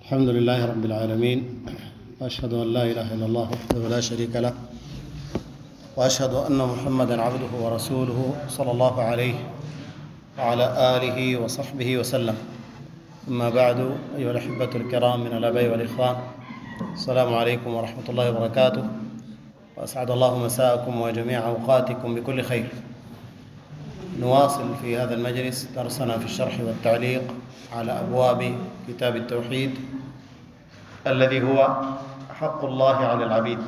الحمد لله رب العالمين، وأشهد أن لا إله إلا الله وحده لا شريك له، وأشهد أن محمدًا عبده ورسوله صلى الله عليه وعلى آله وصحبه وسلم. أما بعد، أيها الأحبة الكرام من الآباء والإخوان، السلام عليكم ورحمة الله وبركاته، وأسعد الله مساءكم وجميع أوقاتكم بكل خير. نواصل في هذا المجلس درسنا في الشرح والتعليق على أبواب كتاب التوحيد الذي هو حق الله على العبيد.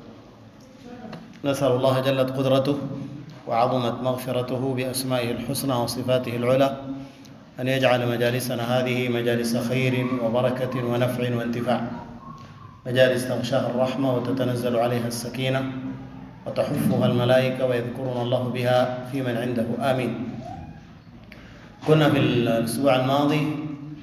نسأل الله جلت قدرته وعظمت مغفرته بأسمائه الحسنى وصفاته العلى أن يجعل مجالسنا هذه مجالس خير وبركة ونفع وانتفاع، مجالس تغشاها الرحمة وتتنزل عليها السكينة وتحفها الملائكة ويذكرون الله بها في من عنده، آمين. كنا في الأسبوع الماضي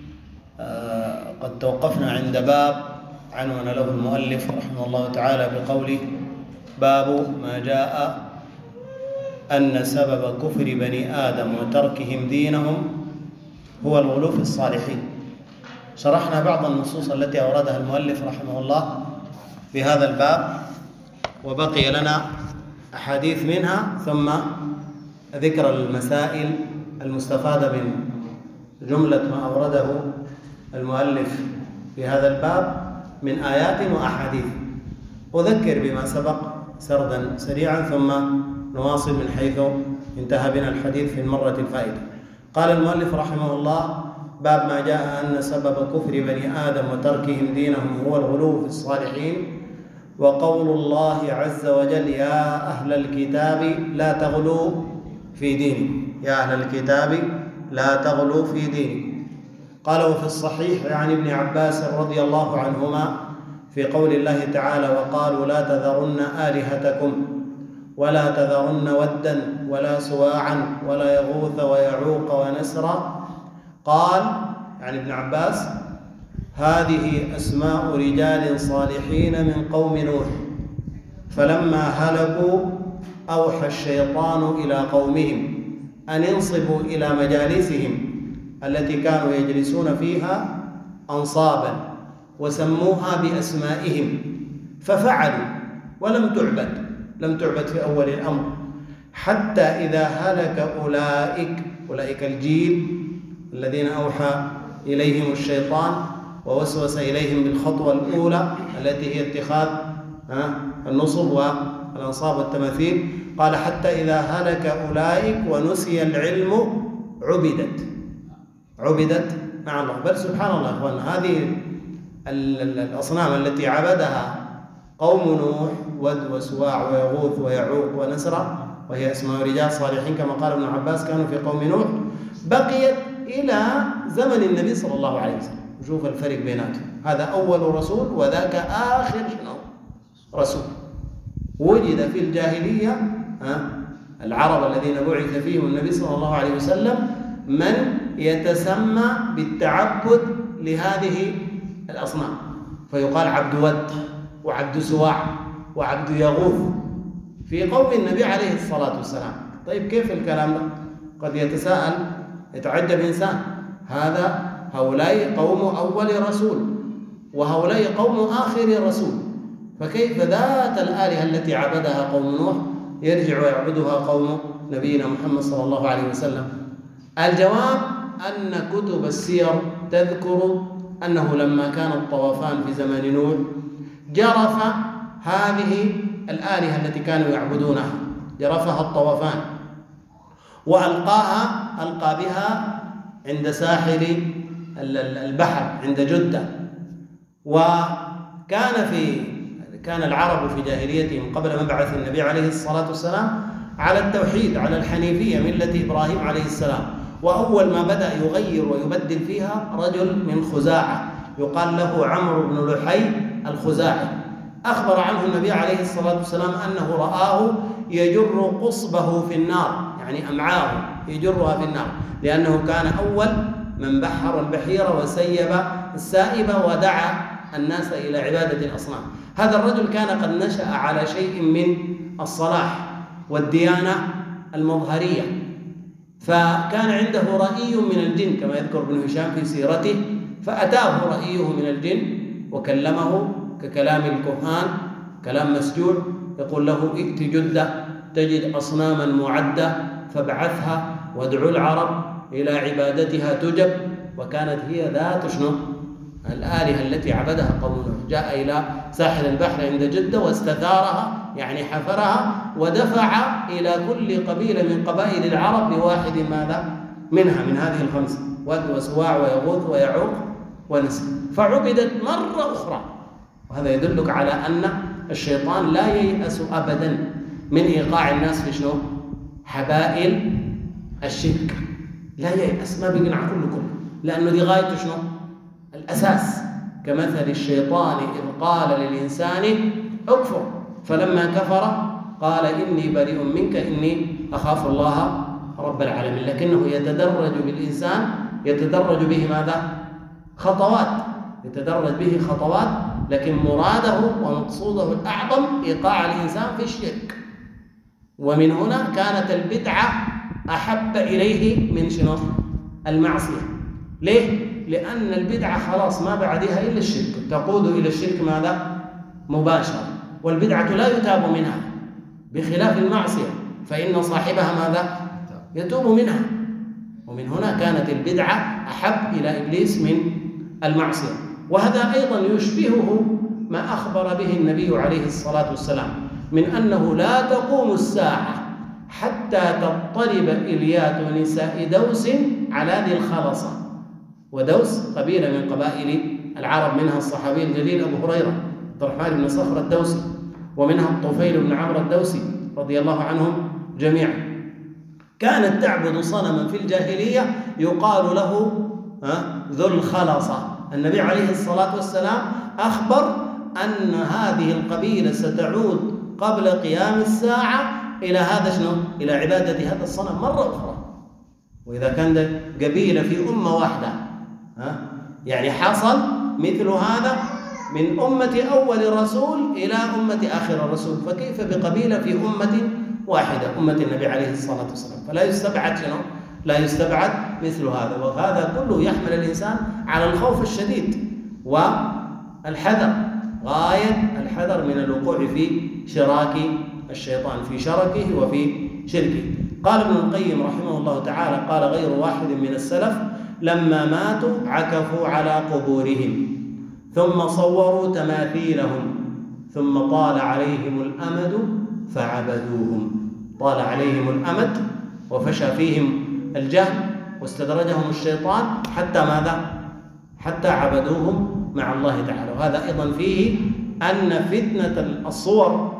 قد توقفنا عند باب عنون له المؤلف رحمه الله تعالى بقوله: باب ما جاء أن سبب كفر بني آدم وتركهم دينهم هو الغلو في الصالحين. شرحنا بعض النصوص التي أوردها المؤلف رحمه الله في هذا الباب، وبقي لنا أحاديث منها، ثم ذكر المسائل المستفادة من جملة ما أورده المؤلف في هذا الباب من آيات وأحاديث. أذكر بما سبق سردا سريعا ثم نواصل من حيث انتهى بنا الحديث في المرة الفائتة. قال المؤلف رحمه الله: باب ما جاء أن سبب كفر بني آدم وتركهم دينهم هو الغلو في الصالحين، وقول الله عز وجل: يا أهل الكتاب لا تغلوا في دينكم، يا أهل الكتاب لا تغلوا في دينكم. قال: وفي الصحيح عن ابن عباس رضي الله عنهما في قول الله تعالى: وقالوا لا تذرن آلهتكم ولا تذرن ودا ولا سواعا ولا يغوث ويعوق ونسرا. قال يعني ابن عباس: هذه أسماء رجال صالحين من قوم نوح، فلما هلكوا أوحى الشيطان إلى قومهم أن انصبوا إلى مجالسهم التي كانوا يجلسون فيها أنصابا، وسموها بأسمائهم، ففعلوا ولم تعبد في أول الأمر، حتى إذا هلك أولئك الجيل الذين أوحى إليهم الشيطان ووسوس إليهم بالخطوة الأولى التي هي اتخاذ النصب والأنصاب والتماثيل. قال: حتى إذا هلك أولئك ونسي العلم عبدت مع الله. بل سبحان الله أخوان، هذه الأصنام التي عبدها قوم نوح، ود وسواع ويغوث ويعوق ونسرا، وهي اسماء رجال صالحين كما قال ابن عباس كانوا في قوم نوح، بقيت إلى زمن النبي صلى الله عليه وسلم. شوف الفرق بيناتهم، هذا أول رسول وذاك آخر رسول. وجد في الجاهلية العرب الذين بعث فيهم النبي صلى الله عليه وسلم من يتسمى بالتعبد لهذه الأصنام، فيقال عبد ود وعبد سواع وعبد يغوث في قوم النبي عليه الصلاة والسلام. طيب كيف الكلام ده؟ قد يتعجب إنسان، هؤلاء قوم أول رسول وهؤلاء قوم آخر رسول، فكيف ذات الآلهة التي عبدها قوم نوح يرجع ويعبدها قوم نبينا محمد صلى الله عليه وسلم؟ الجواب أن كتب السير تذكر أنه لما كان الطوفان في زمن نوح جرف هذه الآلهة التي كانوا يعبدونها، جرفها الطوفان ألقى بها عند ساحل البحر عند جدة. كان العرب في جاهليتهم قبل مبعث النبي عليه الصلاة والسلام على التوحيد، على الحنيفية، ملة إبراهيم عليه السلام. وأول ما بدأ يغير ويبدل فيها رجل من خزاعة يقال له عمرو بن لحي الخزاعي. أخبر عنه النبي عليه الصلاة والسلام أنه رآه يجر قصبه في النار، يعني أمعاه يجرها في النار، لأنه كان أول من بحر البحيرة وسيب السائبة ودعا الناس إلى عبادة الأصنام. هذا الرجل كان قد نشأ على شيء من الصلاح والديانة المظهرية، فكان عنده رأي من الجن كما يذكر ابن هشام في سيرته فأتاه رأيه من الجن وكلمه ككلام الكهان، كلام مسجون. يقول له ائت جدة تجد أصناما معدة فابعثها وادعو العرب إلى عبادتها تجب. وكانت هي ذات شنو؟ الآلهة التي عبدها قوم نوح. جاء إلى ساحل البحر عند جدة واستثارها، يعني حفرها، ودفع إلى كل قبيلة من قبائل العرب بواحد ماذا؟ منها، من هذه الخمسة: ود وسواع ويغوث ويعوق ونسر، فعبدت مرة أخرى. وهذا يدلك على أن الشيطان لا ييأس أبدا من إيقاع الناس في شنو؟ حبائل الشرك. لا ييأس، ما بيقنع كله، لأنه دي غايته شنو؟ الأساس. كمثل الشيطان إذ قال للإنسان اكفر فلما كفر قال إني بريء منك إني أخاف الله رب العالمين. لكنه يتدرج بالإنسان، يتدرج به ماذا؟ خطوات، يتدرج به خطوات، لكن مراده ومقصوده الأعظم إيقاع الإنسان في الشرك. ومن هنا كانت البدعة أحب إليه من شنو؟ المعصية. ليه؟ لأن البدعة خلاص ما بعدها إلا الشرك، تقود إلى الشرك ماذا؟ مباشرة. والبدعة لا يتاب منها بخلاف المعصية، فإن صاحبها ماذا؟ يتوب منها. ومن هنا كانت البدعة أحب إلى إبليس من المعصية. وهذا أيضا يشبهه ما أخبر به النبي عليه الصلاة والسلام من أنه لا تقوم الساعة حتى تضطرب إليات نساء دوس على ذي الخلصة. ودوس قبيلة من قبائل العرب، منها الصحابي الجليل أبو هريرة عبد الرحمن بن صخر الدوسي، ومنها الطفيل بن عمرو الدوسي رضي الله عنهم جميعا. كانت تعبد صنما في الجاهلية يقال له ذو الخلصة. النبي عليه الصلاة والسلام أخبر أن هذه القبيلة ستعود قبل قيام الساعة إلى هذا شنو؟ إلى عبادة هذا الصنم مرة أخرى. وإذا كان قبيلة في أمة واحدة يعني حصل مثل هذا من أمة أول الرسول إلى أمة آخر الرسول، فكيف بقبيلة في أمة واحدة، أمة النبي عليه الصلاة والسلام؟ فلا يستبعد شنو؟ لا يستبعد مثل هذا. وهذا كله يحمل الإنسان على الخوف الشديد والحذر، غاية الحذر من الوقوع في شراك الشيطان، في شركه وفي شركه. قال ابن القيم رحمه الله تعالى: قال غير واحد من السلف لما ماتوا عكفوا على قبورهم ثم صوروا تماثيلهم ثم طال عليهم الأمد فعبدوهم. طال عليهم الأمد وفشى فيهم الجهل واستدرجهم الشيطان حتى ماذا؟ حتى عبدوهم مع الله تعالى. وهذا أيضا فيه أن فتنة الصور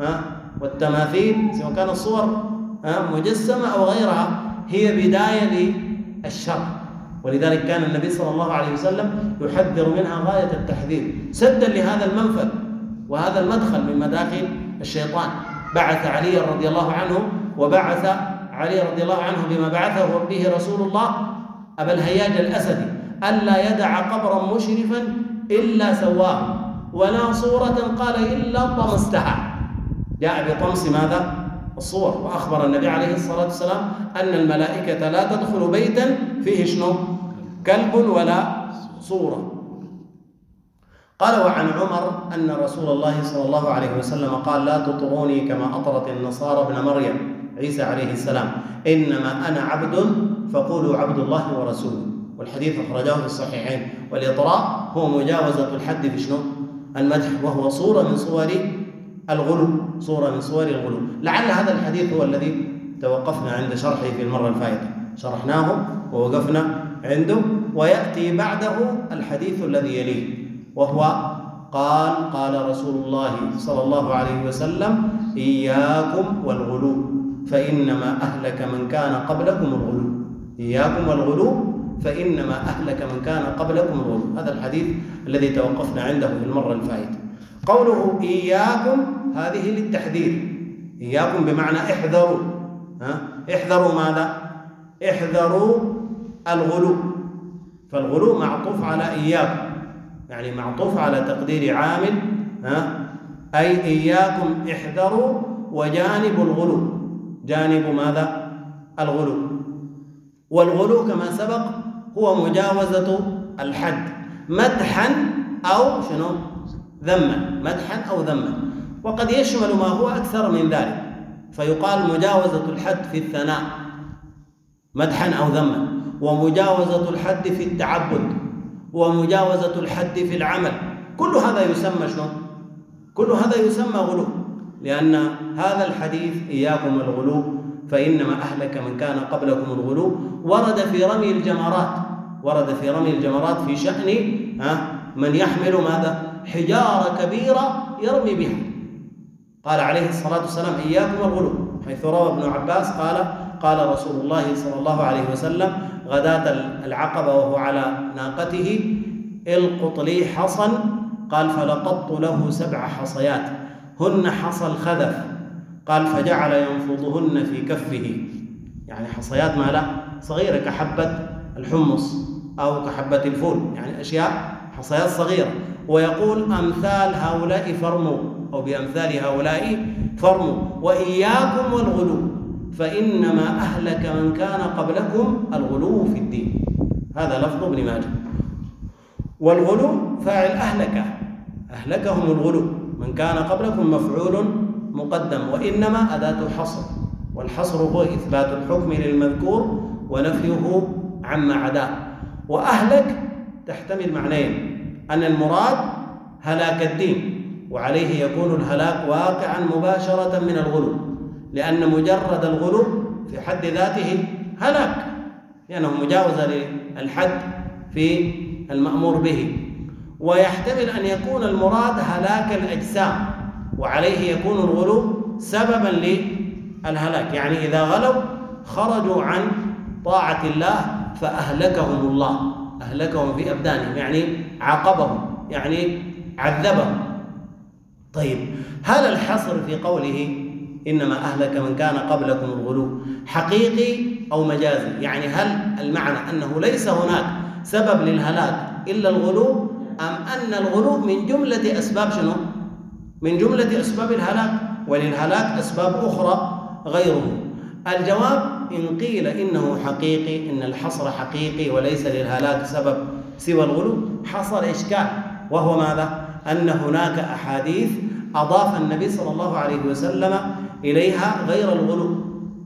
والتماثيل، سواء كان الصور مجسمة أو غيرها، هي بداية للشر. ولذلك كان النبي صلى الله عليه وسلم يحذر منها غاية التحذير سدا لهذا المنفذ وهذا المدخل من مداخل الشيطان. بعث علي رضي الله عنه، وبعث علي رضي الله عنه بما بعثه به رسول الله أبا الهياج الأسدي ألا يدع قبرا مشرفا إلا سواه، ولا صورة قال إلا طمستها. جاء بطمس ماذا؟ الصور. وأخبر النبي عليه الصلاة والسلام أن الملائكة لا تدخل بيتا فيه شنو؟ كلب ولا صورة. قال: وعن عمر أن رسول الله صلى الله عليه وسلم قال: لا تطروني كما أطرت النصارى ابن مريم عيسى عليه السلام، إنما أنا عبد فقولوا عبد الله ورسوله. والحديث أخرجاه في الصحيحين. والإطراء هو مجاوزة الحد في شنو؟ المدح، وهو صورة من صور الغلو، صورة من صور الغلو. لعل هذا الحديث هو الذي توقفنا عند شرحه في المرة الفائتة، شرحناه ووقفنا عنده. ويأتي بعده الحديث الذي يليه، وهو قال رسول الله صلى الله عليه وسلم: إياكم والغلو فإنما أهلك من كان قبلكم الغلو. إياكم والغلو فإنما أهلك من كان قبلكم الغلو. هذا الحديث الذي توقفنا عنده في المرة الفائتة. قوله إياكم هذه للتحذير، إياكم بمعنى احذروا. احذروا ماذا؟ احذروا الغلو. فالغلو معطوف على إياكم، يعني معطوف على تقدير عامل، أي إياكم احذروا وجانب الغلو. جانب ماذا؟ الغلو. والغلو كما سبق هو مجاوزة الحد، مدحا أو شنو؟ ذما، مدحا أو ذما. وقد يشمل ما هو أكثر من ذلك، فيقال مجاوزة الحد في الثناء مدحا أو ذما، ومجاوزة الحد في التعبد، ومجاوزة الحد في العمل. كل هذا يسمى شنو؟ كل هذا يسمى غلو، لأن هذا الحديث إياكم الغلو فإنما أهلك من كان قبلكم الغلو ورد في رمي الجمرات، ورد في رمي الجمرات في شأن من يحمل ماذا؟ حجارة كبيرة يرمي بها. قال عليه الصلاة والسلام إياكم الغلو، حيث روى ابن عباس قال رسول الله صلى الله عليه وسلم غداة العقبة وهو على ناقته القط لي حصا، قال فلقطت له 7 حصيات هن حصى الخذف، قال فجعل ينفضهن في كفه، يعني حصيات ما لا صغيرة كحبة الحمص أو كحبة الفول، يعني أشياء حصيات صغيرة، ويقول أمثال هؤلاء فرموا، أو بأمثال هؤلاء فرموا، وإياكم والغلو فإنما أهلك من كان قبلكم الغلو في الدين. هذا لفظ ابن ماجه. والغلو فاعل أهلكهم الغلو، من كان قبلكم مفعول مقدم، وإنما أداة حصر، والحصر هو إثبات الحكم للمذكور ونفيه عما عداه. وأهلك تحتمل معنيين، أن المراد هلاك الدين، وعليه يكون الهلاك واقعا مباشرة من الغلو، لأن مجرد الغلو في حد ذاته هلاك، لأنه مجاوزة للحد في المأمور به. ويحتمل أن يكون المراد هلاك الأجسام، وعليه يكون الغلو سببا للهلاك، يعني إذا غلوا خرجوا عن طاعة الله فأهلكهم الله، أهلكهم في أبدانهم، يعني عاقبهم، يعني عذبهم. طيب، هل الحصر في قوله إنما أهلك من كان قبلكم الغلو حقيقي أو مجازي؟ يعني هل المعنى أنه ليس هناك سبب للهلاك إلا الغلو، أم أن الغلو من جملة أسباب شنو؟ من جملة أسباب الهلاك، وللهلاك أسباب أخرى غيره؟ الجواب إن قيل إنه حقيقي، إن الحصر حقيقي وليس للهلاك سبب سوى الغلو، حصل إشكال، وهو ماذا؟ أن هناك أحاديث أضاف النبي صلى الله عليه وسلم إليها غير الغلو،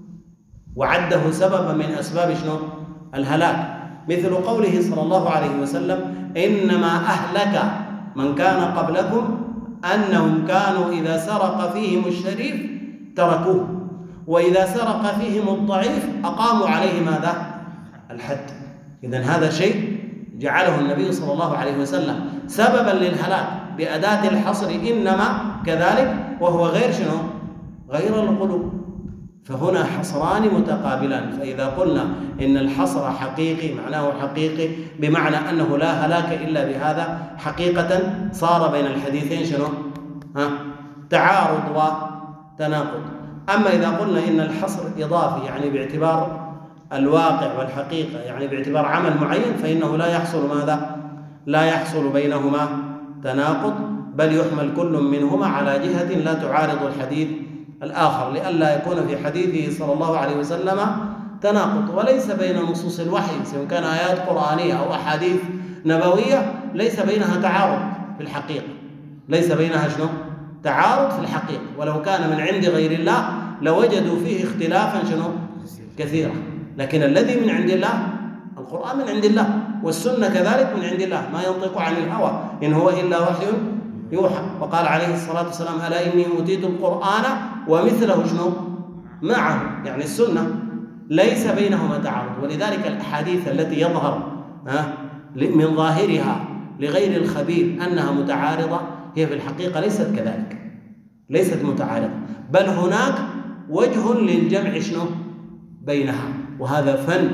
وعده سببا من أسباب شنو؟ الهلاك، مثل قوله صلى الله عليه وسلم إنما أهلك من كان قبلكم أنهم كانوا إذا سرق فيهم الشريف تركوه، وإذا سرق فيهم الضعيف أقاموا عليه ماذا؟ الحد. إذن هذا شيء جعله النبي صلى الله عليه وسلم سببا للهلاك بأداة الحصر إنما كذلك، وهو غير شنو؟ غير الغلو. فهنا حصران متقابلان، فإذا قلنا إن الحصر حقيقي معناه حقيقي بمعنى أنه لا هلاك إلا بهذا، حقيقة صار بين الحديثين شنو؟ تعارض وتناقض. أما إذا قلنا إن الحصر إضافي، يعني باعتبار الواقع والحقيقة، يعني باعتبار عمل معين، فإنه لا يحصل ماذا؟ لا يحصل بينهما تناقض، بل يحمل كل منهما على جهة لا تعارض الحديث الآخر، لئلا يكون في حديثه صلى الله عليه وسلم تناقض. وليس بين نصوص الوحي سواء كان آيات قرآنية أو أحاديث نبوية ليس بينها تعارض في الحقيقة، ليس بينها شنو؟ تعارض في الحقيقة. ولو كان من عند غير الله لوجدوا فيه اختلافا شنو؟ كثيرا. لكن الذي من عند الله القرآن من عند الله، والسنة كذلك من عند الله، ما ينطق عن الهوى إن هو إلا وحي يوحى. وقال عليه الصلاة والسلام ألا إني أوتيت القرآن ومثله شنو؟ معه، يعني السنة ليس بينهما تعارض. ولذلك الأحاديث التي يظهر من ظاهرها لغير الخبير أنها متعارضة هي في الحقيقة ليست كذلك، ليست متعارضة، بل هناك وجه للجمع شنو؟ بينها. وهذا فن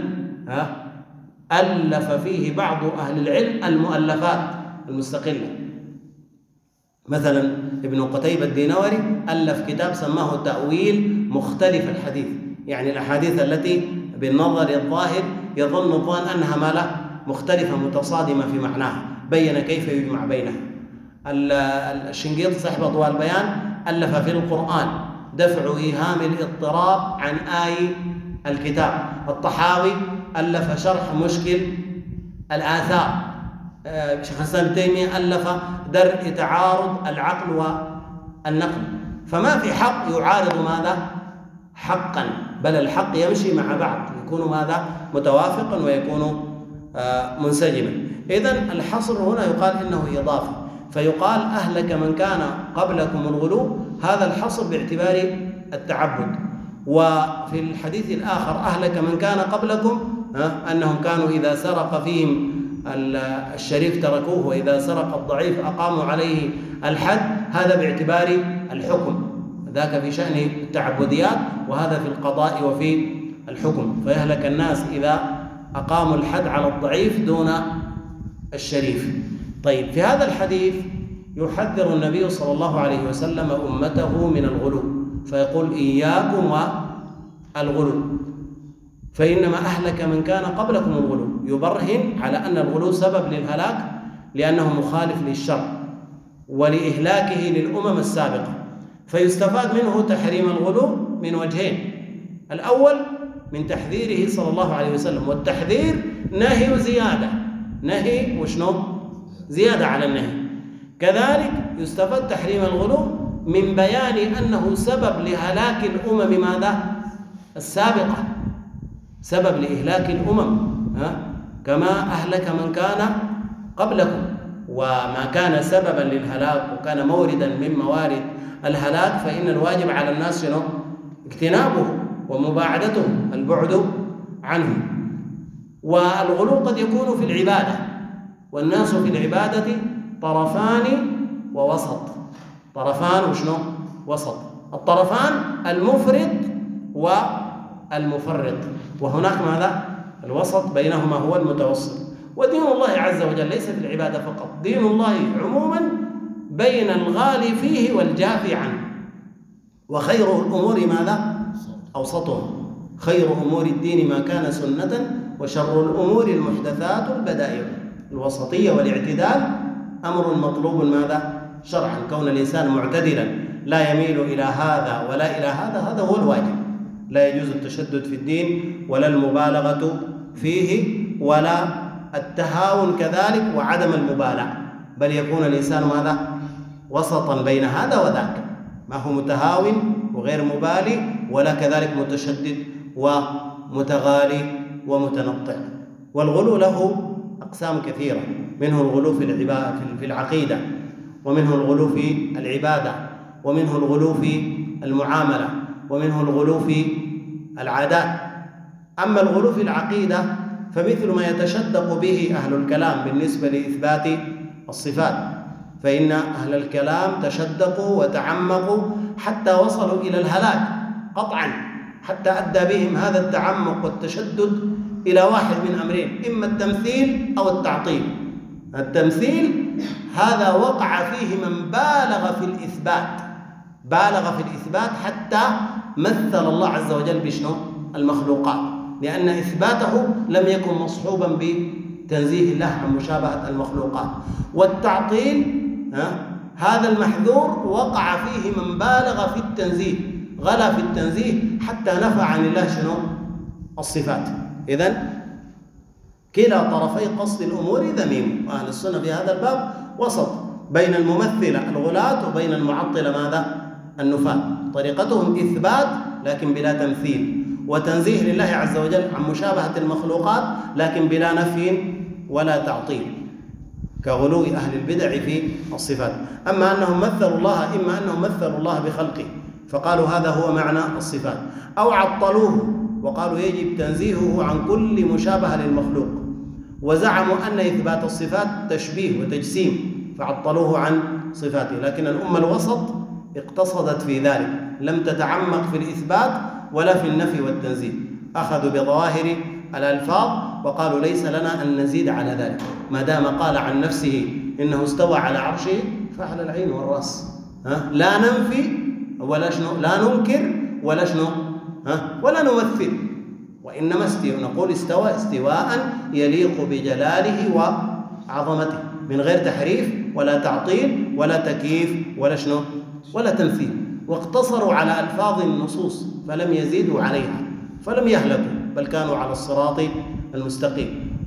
ألف فيه بعض أهل العلم المؤلفات المستقلة. مثلا ابن قتيبة الدينوري ألف كتاب سماه تأويل مختلف الحديث، يعني الأحاديث التي بالنظر الظاهر يظن الظان أنها ما لا مختلفة متصادمة في معناها، بين كيف يجمع بينها. الشنقيطي صاحب أضواء البيان ألف في القرآن دفع إيهام الاضطراب عن آي الكتاب. الطحاوي ألف شرح مشكل الآثار. شيخ الإسلام ابن تيمية ألف درء تعارض العقل والنقل، فما في حق يعارض ماذا؟ حقا، بل الحق يمشي مع بعض، يكون ماذا؟ متوافقا ويكون منسجما. إذن الحصر هنا يقال إنه إضافي، فيقال أهلك من كان قبلكم الغلو، هذا الحصر باعتبار التعبد. وفي الحديث الآخر أهلك من كان قبلكم أنهم كانوا إذا سرق فيهم الشريف تركوه، وإذا سرق الضعيف أقاموا عليه الحد، هذا باعتبار الحكم، ذاك في شأن التعبديات، وهذا في القضاء وفي الحكم. فيهلك الناس إذا أقاموا الحد على الضعيف دون الشريف. طيب، في هذا الحديث يحذر النبي صلى الله عليه وسلم أمته من الغلو، فيقول إياكم والغلو، فإنما أهلك من كان قبلكم الغلو، يبرهن على أن الغلو سبب للهلاك، لأنه مخالف للشرع ولإهلاكه للأمم السابقة. فيستفاد منه تحريم الغلو من وجهين: الأول من تحذيره صلى الله عليه وسلم، والتحذير نهي زيادة، نهي وشنو؟ زيادة على النهي. كذلك يستفاد تحريم الغلو من بيان أنه سبب لهلاك الأمم ماذا؟ السابقة، سبب لإهلاك الأمم، كما أهلك من كان قبلكم. وما كان سببا للهلاك وكان موردا من موارد الهلاك، فإن الواجب على الناس شنو؟ اجتنابه ومباعدته، البعد عنه. والغلو قد يكون في العبادة، والناس في العبادة طرفان ووسط. طرفان وشنو؟ وسط. الطرفان المفرط والمفرط، وهناك ماذا؟ الوسط بينهما هو المتوسط. ودين الله عز وجل ليس في العبادة فقط، دين الله عموما بين الغالي فيه والجافي عنه. وخير الأمور ماذا؟ أوسطها. خير أمور الدين ما كان سنة، وشر الأمور المحدثات البدائع. الوسطية والاعتدال أمر مطلوب ماذا؟ شرعا. كون الإنسان معتدلا لا يميل إلى هذا ولا إلى هذا، هذا هو الواجب. لا يجوز التشدد في الدين ولا المبالغة فيه ولا التهاون كذلك وعدم المبالاة، بل يكون الإنسان ماذا؟ وسطا بين هذا وذاك، ما هو متهاون وغير مبالي ولا كذلك متشدد ومتغالي ومتنطع. والغلو له أقسام كثيرة، منه الغلو في العقيدة، ومنه الغلو في العبادة، ومنه الغلو في المعاملة، ومنه الغلو في العادات. أما الغلو في العقيدة فمثل ما يتشدق به أهل الكلام بالنسبة لإثبات الصفات، فإن أهل الكلام تشدقوا وتعمقوا حتى وصلوا إلى الهلاك قطعا، حتى أدى بهم هذا التعمق والتشدد إلى واحد من أمرين: إما التمثيل أو التعطيل. التمثيل هذا وقع فيه من بالغ في الإثبات، بالغ في الإثبات حتى مثل الله عز وجل بشنو؟ المخلوقات، لأن إثباته لم يكن مصحوبا بتنزيه الله عن مشابهة المخلوقات. والتعطيل هذا المحذور وقع فيه من بالغ في التنزيه، غلا في التنزيه حتى نفى عن الله شنو؟ الصفات. إذن كلا طرفي قصد الأمور ذميم. وأهل السنة في هذا الباب وسط بين الممثلة الغلاة وبين المعطلة ماذا؟ النفاة. طريقتهم إثبات لكن بلا تمثيل، وتنزيه لله عز وجل عن مشابهة المخلوقات لكن بلا نفي ولا تعطيل، كغلو أهل البدع في الصفات. أما أنهم مثلوا الله، إما أنهم مثلوا الله بخلقه فقالوا هذا هو معنى الصفات، أو عطلوه وقالوا يجب تنزيهه عن كل مشابهة للمخلوق، وزعموا أن إثبات الصفات تشبيه وتجسيم فعطلوه عن صفاته. لكن الأمة الوسط اقتصدت في ذلك، لم تتعمق في الإثبات ولا في النفي والتنزيه، أخذوا بظواهر الألفاظ وقالوا ليس لنا أن نزيد على ذلك، ما دام قال عن نفسه إنه استوى على عرشه فعلى العين والرأس. لا ننفي ولا شنو، لا ننكر ولا شنو، ولا نمثل، وإنما نقول استوى استواء يليق بجلاله وعظمته، من غير تحريف ولا تعطيل ولا تكييف ولا شنو ولا تمثيل. واقتصروا على ألفاظ النصوص فلم يزيدوا عليها، فلم يهلكوا بل كانوا على الصراط المستقيم.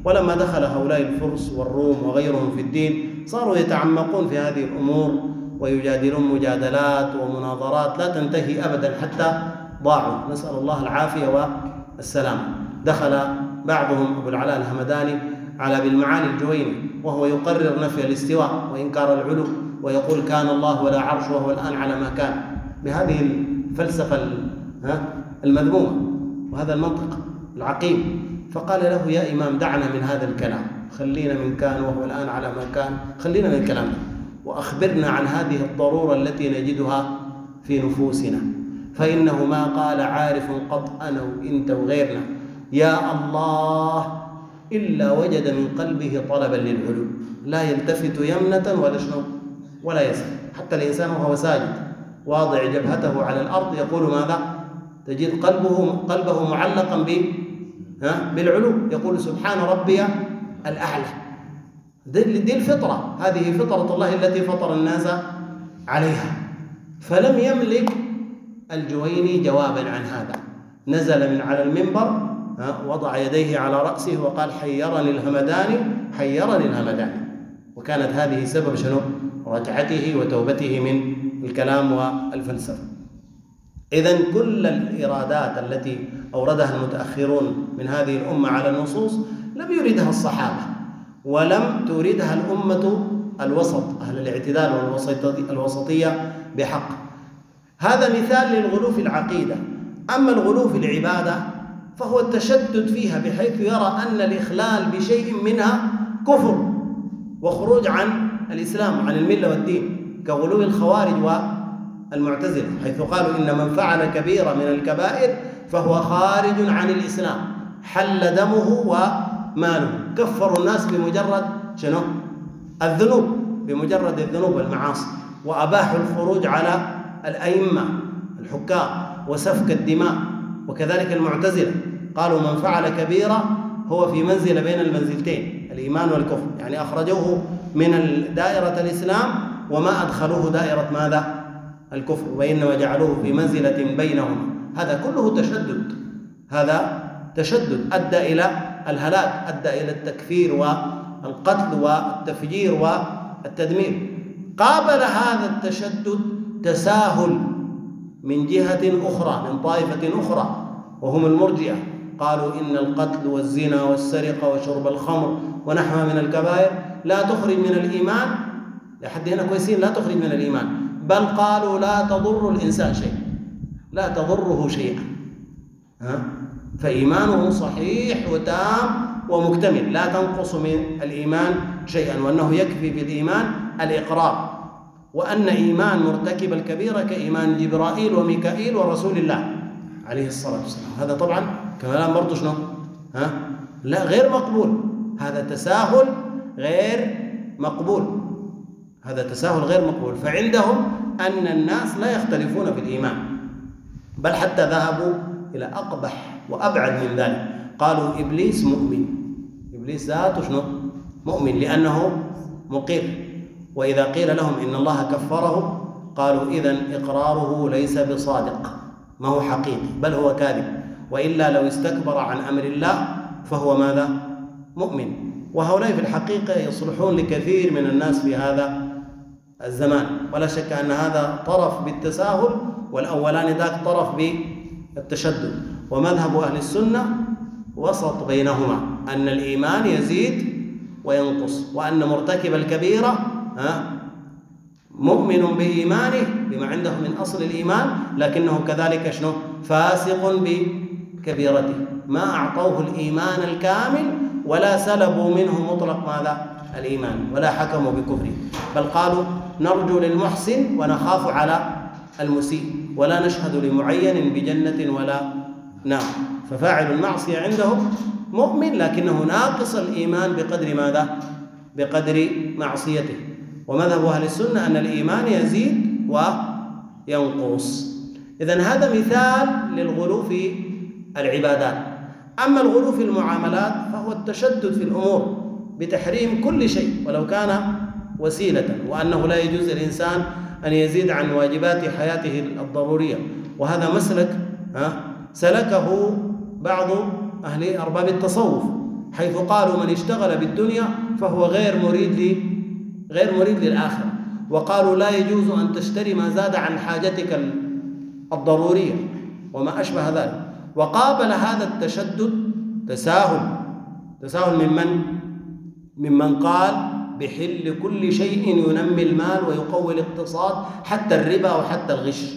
ولما دخل هؤلاء الفرس والروم وغيرهم في الدين صاروا يتعمقون في هذه الأمور ويجادلون مجادلات ومناظرات لا تنتهي أبدا حتى ضاعوا، نسأل الله العافية والسلام. دخل بعضهم أبو العلاء الهمداني على ابن المعالي الجويني وهو يقرر نفي الاستواء وإنكار العلو، ويقول كان الله ولا عرش وهو الآن على ما كان، بهذه الفلسفة المذمومة وهذا المنطق العقيم. فقال له يا إمام دعنا من هذا الكلام، خلينا من كان وهو الآن على ما كان، خلينا من الكلام ده وأخبرنا عن هذه الضرورة التي نجدها في نفوسنا، فإنه ما قال عارف قط أنا وإنت وغيرنا يا الله إلا وجد من قلبه طلبا للعلو، لا يلتفت يمنة ولا شنو ولا يسر. حتى الإنسان وهو ساجد واضع جبهته على الأرض يقول ماذا؟ تجد قلبه معلقا بالعلو، يقول سبحان ربي الأعلى. دي الفطرة، هذه فطرة الله التي فطر الناس عليها. فلم يملك الجويني جوابا عن هذا، نزل من على المنبر وضع يديه على رأسه وقال حيرني الهمداني. وكانت هذه سبب شنو؟ رجعته وتوبته من الكلام والفلسفة. إذن كل الإرادات التي أوردها المتأخرون من هذه الأمة على النصوص لم يردها الصحابة، ولم توردها الأمة الوسط أهل الاعتدال والوسطية بحق. هذا مثال للغلو في العقيدة. أما الغلو في العبادة فهو التشدد فيها بحيث يرى أن الإخلال بشيء منها كفر وخروج عن الإسلام عن الملة والدين، كغلو الخوارج والمعتزلة حيث قالوا إن من فعل كبيرة من الكبائر فهو خارج عن الإسلام، حل دمه وماله، كفروا الناس بمجرد شنو؟ الذنوب، بمجرد الذنوب والمعاصي، وأباحوا الخروج على الأئمة الحكام وسفك الدماء. وكذلك المعتزلة قالوا من فعل كبيرة هو في منزلة بين المنزلتين الإيمان والكفر، يعني أخرجوه من دائرة الإسلام وما أدخلوه دائرة ماذا؟ الكفر، وإنما جعلوه في منزلة بينهما. هذا كله تشدد، هذا تشدد أدى إلى الهلاك، أدى إلى التكفير والقتل والتفجير والتدمير. قابل هذا التشدد تساهل من جهة أخرى، من طائفة أخرى، وهم المرجئة. قالوا إن القتل والزنا والسرقة وشرب الخمر ونحوها من الكبائر لا تخرج من الإيمان، لحد هنا كويسين، لا تخرج من الإيمان، بل قالوا لا تضر الإنسان شيء، لا تضره شيئا، فإيمانه صحيح وتام ومكتمل، لا تنقص من الإيمان شيئا، وأنه يكفي بالإيمان الإقرار، وأن إيمان مرتكب الكبيرة كإيمان جبرائيل وميكائيل ورسول الله عليه الصلاة والسلام. هذا طبعا كلام برضو شنو؟ لا، غير مقبول، هذا تساهل غير مقبول، هذا تساهل غير مقبول. فعندهم أن الناس لا يختلفون في الإيمان، بل حتى ذهبوا إلى أقبح وأبعد من ذلك، قالوا إبليس مؤمن، إبليس ذاته شنو؟ مؤمن، لأنه مقر. وإذا قيل لهم إن الله كفره قالوا إذن إقراره ليس بصادق، ما هو حقيقي، بل هو كاذب، وإلا لو استكبر عن أمر الله فهو ماذا؟ مؤمن. وهؤلاء في الحقيقة يصلحون لكثير من الناس في هذا الزمان، ولا شك أن هذا طرف بالتساهل والأولان ذاك طرف بالتشدد. ومذهب أهل السنة وسط بينهما، أن الإيمان يزيد وينقص، وأن مرتكب الكبيرة مؤمن بإيمانه بما عنده من أصل الإيمان، لكنه كذلك شنو؟ فاسق بكبيرته، ما أعطوه الإيمان الكامل ولا سلبوا منه مطلق ماذا؟ الإيمان، ولا حكموا بكفره، بل قالوا نرجو للمحسن ونخاف على المسيء، ولا نشهد لمعين بجنة ولا نار. ففاعل المعصية عندهم مؤمن لكنه ناقص الإيمان بقدر ماذا؟ بقدر معصيته. ومذهب أهل السنة أن الإيمان يزيد وينقص. إذن هذا مثال للغلو في العبادات. أما الغلو في المعاملات فهو التشدد في الأمور بتحريم كل شيء ولو كان وسيلة، وأنه لا يجوز للإنسان أن يزيد عن واجبات حياته الضرورية. وهذا مسلك سلكه بعض أهل أرباب التصوف، حيث قالوا من اشتغل بالدنيا فهو غير مريد للآخرة، وقالوا لا يجوز أن تشتري ما زاد عن حاجتك الضرورية وما أشبه ذلك. وقابل هذا التشدد تساهل ممن قال بحل كل شيء ينمي المال ويقوي الاقتصاد حتى الربا وحتى الغش.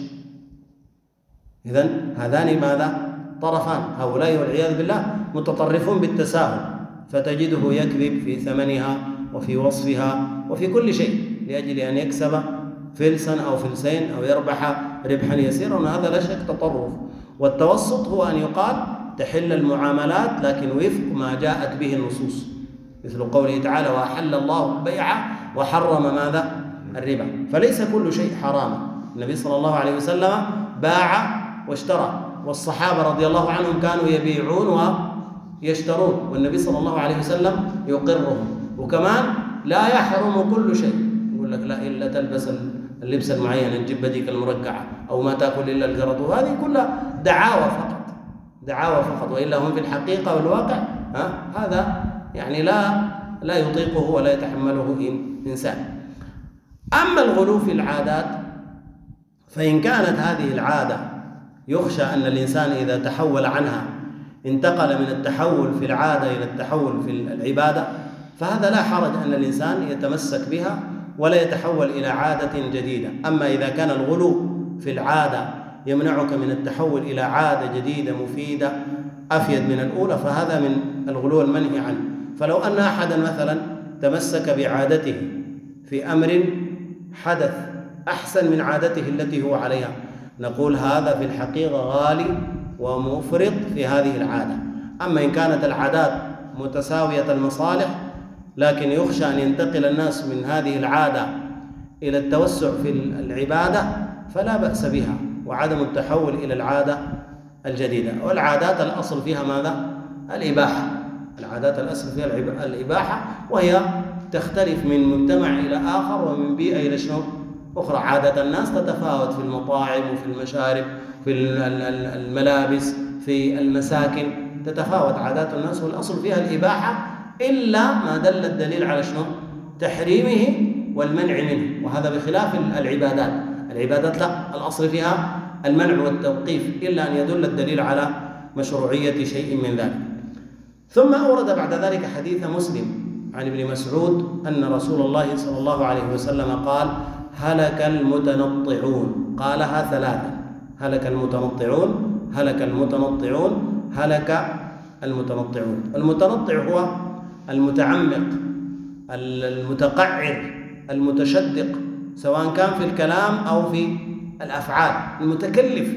إذن هذان ماذا؟ طرفان، هؤلاء والعياذ بالله متطرفون بالتساهل، فتجده يكذب في ثمنها وفي وصفها وفي كل شيء لأجل أن يكسب فلسا أو فلسين أو يربح ربحا يسيرا، وهذا لا شك تطرف. والتوسط هو أن يقال تحل المعاملات لكن وفق ما جاءت به النصوص، مثل قوله تعالى وأحل الله البيع وحرم ماذا؟ الربا. فليس كل شيء حرام. النبي صلى الله عليه وسلم باع واشترى، والصحابة رضي الله عنهم كانوا يبيعون ويشترون، والنبي صلى الله عليه وسلم يقرهم. وكمان لا يحرم كل شيء، يقول لك لا إلا تلبس اللبس المعين، الجبة ديك المرقعة، أو ما تأكل إلا القرط، وهذه كلها دعاوى فقط، وإلا هم في الحقيقة والواقع هذا يعني لا يطيقه ولا يتحمله إنسان. أما الغلو في العادات، فإن كانت هذه العادة يخشى أن الإنسان إذا تحول عنها انتقل من التحول في العادة إلى التحول في العبادة، فهذا لا حرج أن الإنسان يتمسك بها ولا يتحول إلى عادة جديدة. أما إذا كان الغلو في العادة يمنعك من التحول إلى عادة جديدة مفيدة أفيد من الأولى، فهذا من الغلو المنهي عنه. فلو أن أحدا مثلا تمسك بعادته في أمر حدث أحسن من عادته التي هو عليها، نقول هذا في الحقيقة غالي ومفرط في هذه العادة. أما إن كانت العادات متساوية المصالح لكن يخشى أن ينتقل الناس من هذه العادة إلى التوسع في العبادة فلا بأس بها، وعدم التحول إلى العادة الجديدة. والعادات الأصل فيها ماذا؟ الإباحة. العادات الأصل فيها الإباحة، وهي تختلف من مجتمع إلى آخر ومن بيئة إلى شنو أخرى. عادة الناس تتفاوت في المطاعم وفي المشارب، في الملابس، في المساكن، تتفاوت عادات الناس، والأصل فيها الإباحة إلا ما دل الدليل على شنو؟ تحريمه والمنع منه. وهذا بخلاف العبادات لا، الأصل فيها المنع والتوقيف إلا أن يدل الدليل على مشروعية شيء من ذلك. ثم أورد بعد ذلك حديث مسلم عن ابن مسعود أن رسول الله صلى الله عليه وسلم قال هلك المتنطعون، قالها ثلاثا: هلك المتنطعون، هلك المتنطعون، هلك المتنطعون. المتنطع هو المتعمق، المتقعر، المتشدق، سواء كان في الكلام أو في الأفعال، المتكلف،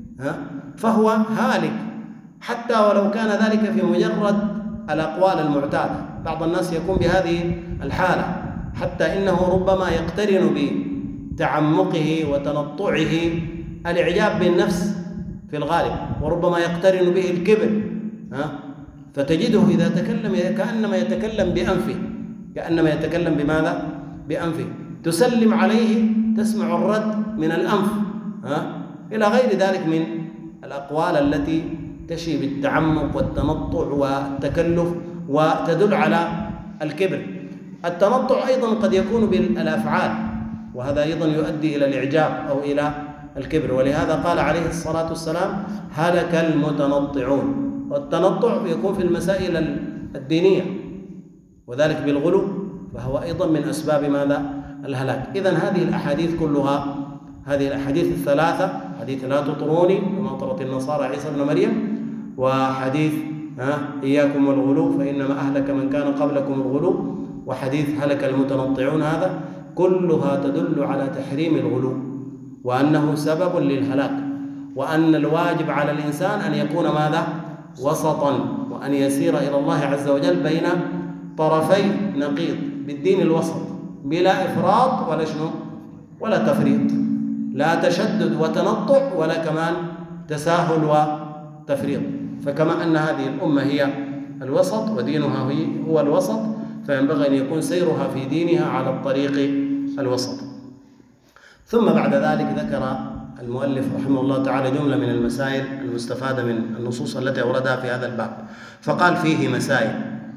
فهو هالك، حتى ولو كان ذلك في مجرد الأقوال المعتادة. بعض الناس يكون بهذه الحالة، حتى إنه ربما يقترن بتعمقه وتنطعه الإعجاب بالنفس في الغالب، وربما يقترن به الكبر، فتجده إذا تكلم كأنما يتكلم بأنفه، كأنما يتكلم بماذا؟ بأنفه. تسلم عليه تسمع الرد من الأنف، إلى غير ذلك من الأقوال التي تشي بالتعمق والتنطع والتكلف وتدل على الكبر. التنطع أيضا قد يكون بالأفعال، وهذا أيضا يؤدي إلى الإعجاب أو إلى الكبر. ولهذا قال عليه الصلاة والسلام هلك المتنطعون. والتنطع يكون في المسائل الدينية، وذلك بالغلو، فهو أيضا من أسباب ماذا؟ الهلاك. إذن هذه الأحاديث كلها، هذه الأحاديث الثلاثة، حديث لا تطروني كما طرت النصارى عيسى ابن مريم، وحديث إياكم والغلو فإنما أهلك من كان قبلكم الغلو، وحديث هلك المتنطعون، هذا كلها تدل على تحريم الغلو، وأنه سبب للهلاك، وأن الواجب على الإنسان أن يكون ماذا؟ وسطا، وأن يسير إلى الله عز وجل بين طرفي نقيض، بالدين الوسط، بلا إفراط ولا شنو ولا تفريط، لا تشدد وتنطع ولا كمان تساهل وتفريط. فكما أن هذه الأمة هي الوسط ودينها هو الوسط، فينبغي أن يكون سيرها في دينها على الطريق الوسط. ثم بعد ذلك ذكر المؤلف رحمه الله تعالى جملة من المسائل المستفادة من النصوص التي أوردها في هذا الباب، فقال فيه مسائل.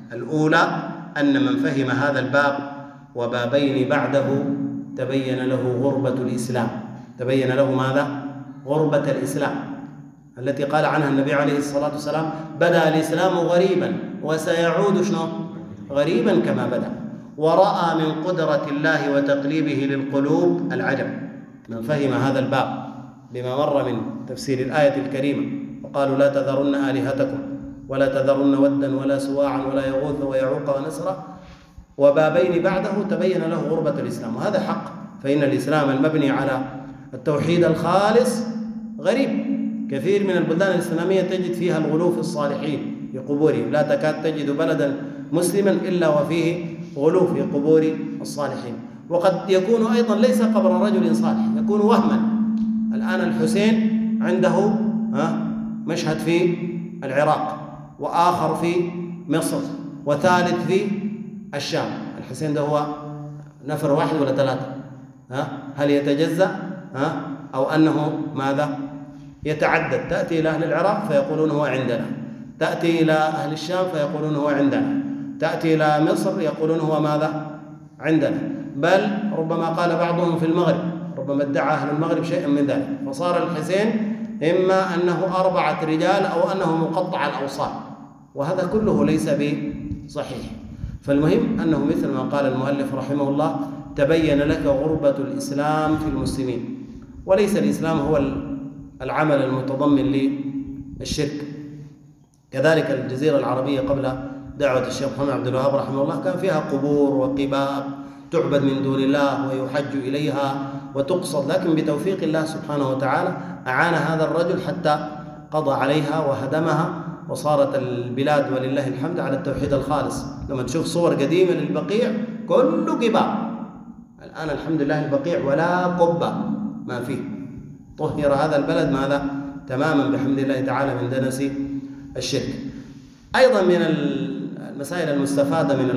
الأولى أن من فهم هذا الباب وبابين بعده تبين له غربة الإسلام. تبين له ماذا؟ غربة الإسلام التي قال عنها النبي عليه الصلاة والسلام: بدأ الإسلام غريبا وسيعود شنو؟ غريبا كما بدأ. ورأى من قدرة الله وتقليبه للقلوب العجب. من فهم هذا الباب بما مر من تفسير الآية الكريمة: وقالوا لا تذرن آلهتكم ولا تذرن ودا ولا سواعا ولا يغوث ويعوق ونسرا، وبابين بعده تبين له غربة الإسلام. وهذا حق، فإن الإسلام المبني على التوحيد الخالص غريب. كثير من البلدان الإسلامية تجد فيها الغلو في الصالحين في قبورهم، لا تكاد تجد بلدا مسلما إلا وفيه غلو في قبور الصالحين. وقد يكون أيضا ليس قبر رجل صالح، يكون وهما. الآن الحسين عنده مشهد في العراق، وآخر في مصر، وثالث في الشام. الحسين ده هو نفر واحد ولا ثلاثة؟ هل يتجزأ أو أنه ماذا؟ يتعدد. تأتي إلى أهل العراق فيقولون هو عندنا، تأتي إلى أهل الشام فيقولون هو عندنا، تأتي إلى مصر يقولون هو ماذا؟ عندنا. بل ربما قال بعضهم في المغرب، ربما ادعى أهل المغرب شيئا من ذلك، فصار الحسين إما أنه 4 رجال أو أنه مقطع الأوصال، وهذا كله ليس بصحيح. فالمهم أنه مثل ما قال المؤلف رحمه الله: تبين لك غربة الإسلام في المسلمين. وليس الإسلام هو العمل المتضمن للشرك. كذلك الجزيرة العربية قبل دعوة الشيخ محمد عبد الوهاب رحمه الله كان فيها قبور وقباب تعبد من دون الله ويحج إليها وتقصد، لكن بتوفيق الله سبحانه وتعالى أعان هذا الرجل حتى قضى عليها وهدمها، وصارت البلاد ولله الحمد على التوحيد الخالص. لما تشوف صور قديمة للبقيع كله قباب، الآن الحمد لله البقيع ولا قبة ما فيه. طهر هذا البلد ماذا؟ تماما بحمد الله تعالى من دنس الشرك. أيضا من المسائل المستفادة من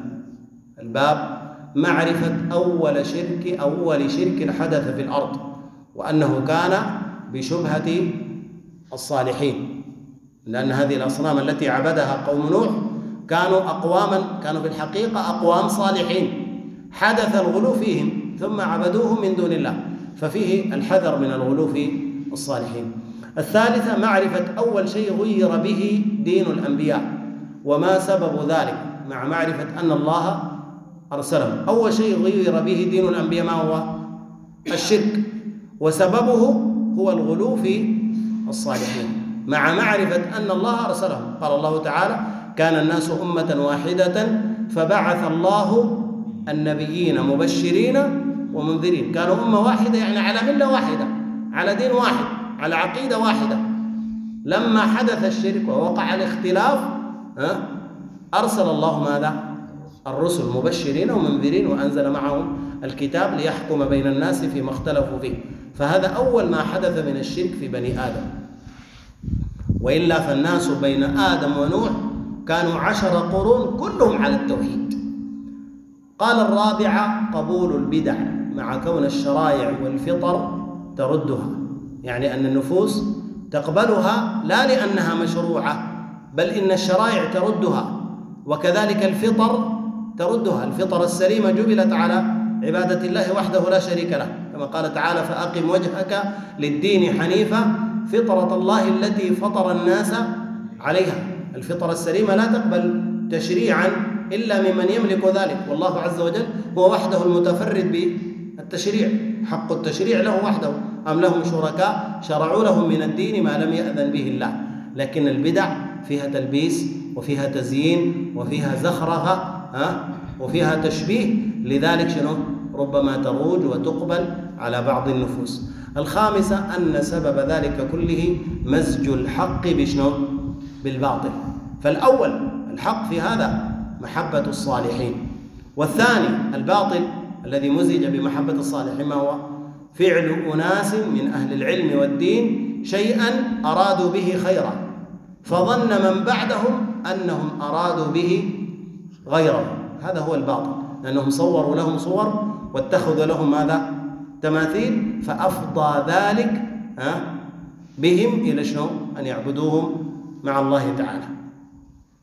الباب معرفة أول شرك حدث في الأرض، وأنه كان بشبهة الصالحين، لأن هذه الأصنام التي عبدها قوم نوح كانوا في الحقيقة أقوام صالحين، حدث الغلو فيهم ثم عبدوهم من دون الله، ففيه الحذر من الغلو في الصالحين. الثالثة معرفة أول شيء غير به دين الأنبياء وما سبب ذلك، مع معرفة أن الله أرسلهم. أول شيء غير به دين الأنبياء ما هو؟ الشرك، وسببه هو الغلو في الصالحين، مع معرفة أن الله أرسلهم. قال الله تعالى: كان الناس أمة واحدة فبعث الله النبيين مبشرين ومنذرين. كانوا أمة واحدة يعني على ملة واحدة، على دين واحد، على عقيدة واحدة. لما حدث الشرك ووقع الاختلاف أرسل الله ماذا؟ الرسل مبشرين ومنذرين، وأنزل معهم الكتاب ليحكم بين الناس فيما اختلفوا فيه. فهذا أول ما حدث من الشرك في بني آدم، وإلا فالناس بين آدم ونوح كانوا 10 قرون كلهم على التوحيد. قال الرابعة قبول البدع، مع كون الشرائع والفطر تردها، يعني أن النفوس تقبلها لا لأنها مشروعة، بل إن الشرائع تردها، وكذلك الفطر تردها. الفطر السليمة جبلت على عبادة الله وحده لا شريك له، كما قال تعالى: فأقم وجهك للدين حنيفا فطرة الله التي فطر الناس عليها. الفطرة السليمة لا تقبل تشريعا إلا ممن يملك ذلك، والله عز وجل هو وحده المتفرد بالتشريع، حق التشريع له وحده، أم لهم شركاء شرعوا لهم من الدين ما لم يأذن به الله. لكن البدع فيها تلبيس وفيها تزيين وفيها زخرفة وفيها تشبيه، لذلك شنو؟ ربما تروج وتقبل على بعض النفوس. الخامسة أن سبب ذلك كله مزج الحق بشنو؟ بالباطل. فالأول الحق في هذا محبة الصالحين، والثاني الباطل الذي مزج بمحبة الصالحين ما هو؟ فعل أناس من أهل العلم والدين شيئا أرادوا به خيرا، فظن من بعدهم أنهم أرادوا به غيره. هذا هو الباطل، لأنهم صوروا لهم صور واتخذوا لهم ماذا؟ تماثيل، فأفضى ذلك بهم إلى شنو؟ أن يعبدوهم مع الله تعالى.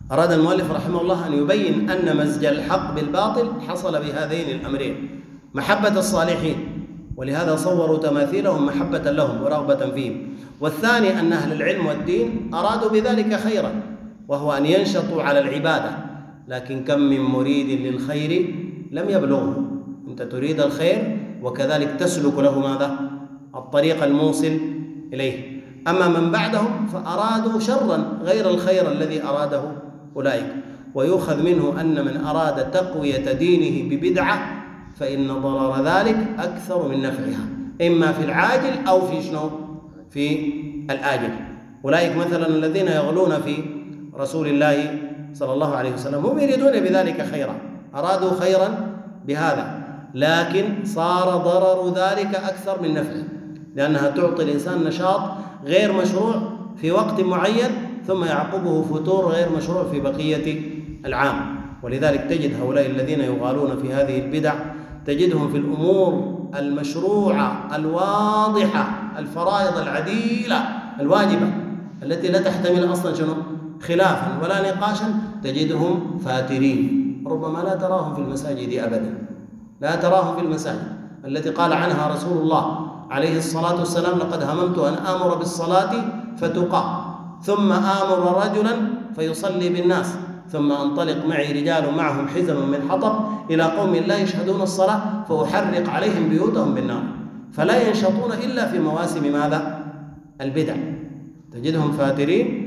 أراد المؤلف رحمه الله أن يبين أن مزج الحق بالباطل حصل بهذين الأمرين: محبة الصالحين، ولهذا صوروا تماثيلهم محبة لهم ورغبة فيهم. والثاني أن أهل العلم والدين أرادوا بذلك خيرا، وهو أن ينشطوا على العبادة، لكن كم من مريد للخير لم يبلغه. أنت تريد الخير وكذلك تسلك له ماذا؟ الطريق الموصل إليه. أما من بعدهم فأرادوا شرا غير الخير الذي أراده أولئك. ويؤخذ منه أن من أراد تقوية دينه ببدعة فإن ضرر ذلك أكثر من نفعها، إما في العاجل أو في شنو؟ في الآجل. أولئك مثلا الذين يغلون في رسول الله صلى الله عليه وسلم هم يريدون بذلك خيرا، أرادوا خيرا بهذا، لكن صار ضرر ذلك أكثر من نفعه، لأنها تعطي الإنسان نشاط غير مشروع في وقت معين ثم يعقبه فتور غير مشروع في بقية العام. ولذلك تجد هؤلاء الذين يغالون في هذه البدع تجدهم في الأمور المشروعة الواضحة، الفرائض العديلة الواجبة التي لا تحتمل أصلا شنو؟ خلافا ولا نقاشا، تجدهم فاترين، ربما لا تراهم في المساجد أبدا، لا تراهم في المساجد التي قال عنها رسول الله عليه الصلاة والسلام: لقد هممت أن آمر بالصلاة فتقام، ثم آمر رجلا فيصلي بالناس، ثم أنطلق معي رجال معهم حزم من حطب إلى قوم لا يشهدون الصلاة فأحرق عليهم بيوتهم بالنار. فلا ينشطون إلا في مواسم ماذا؟ البدع. تجدهم فاترين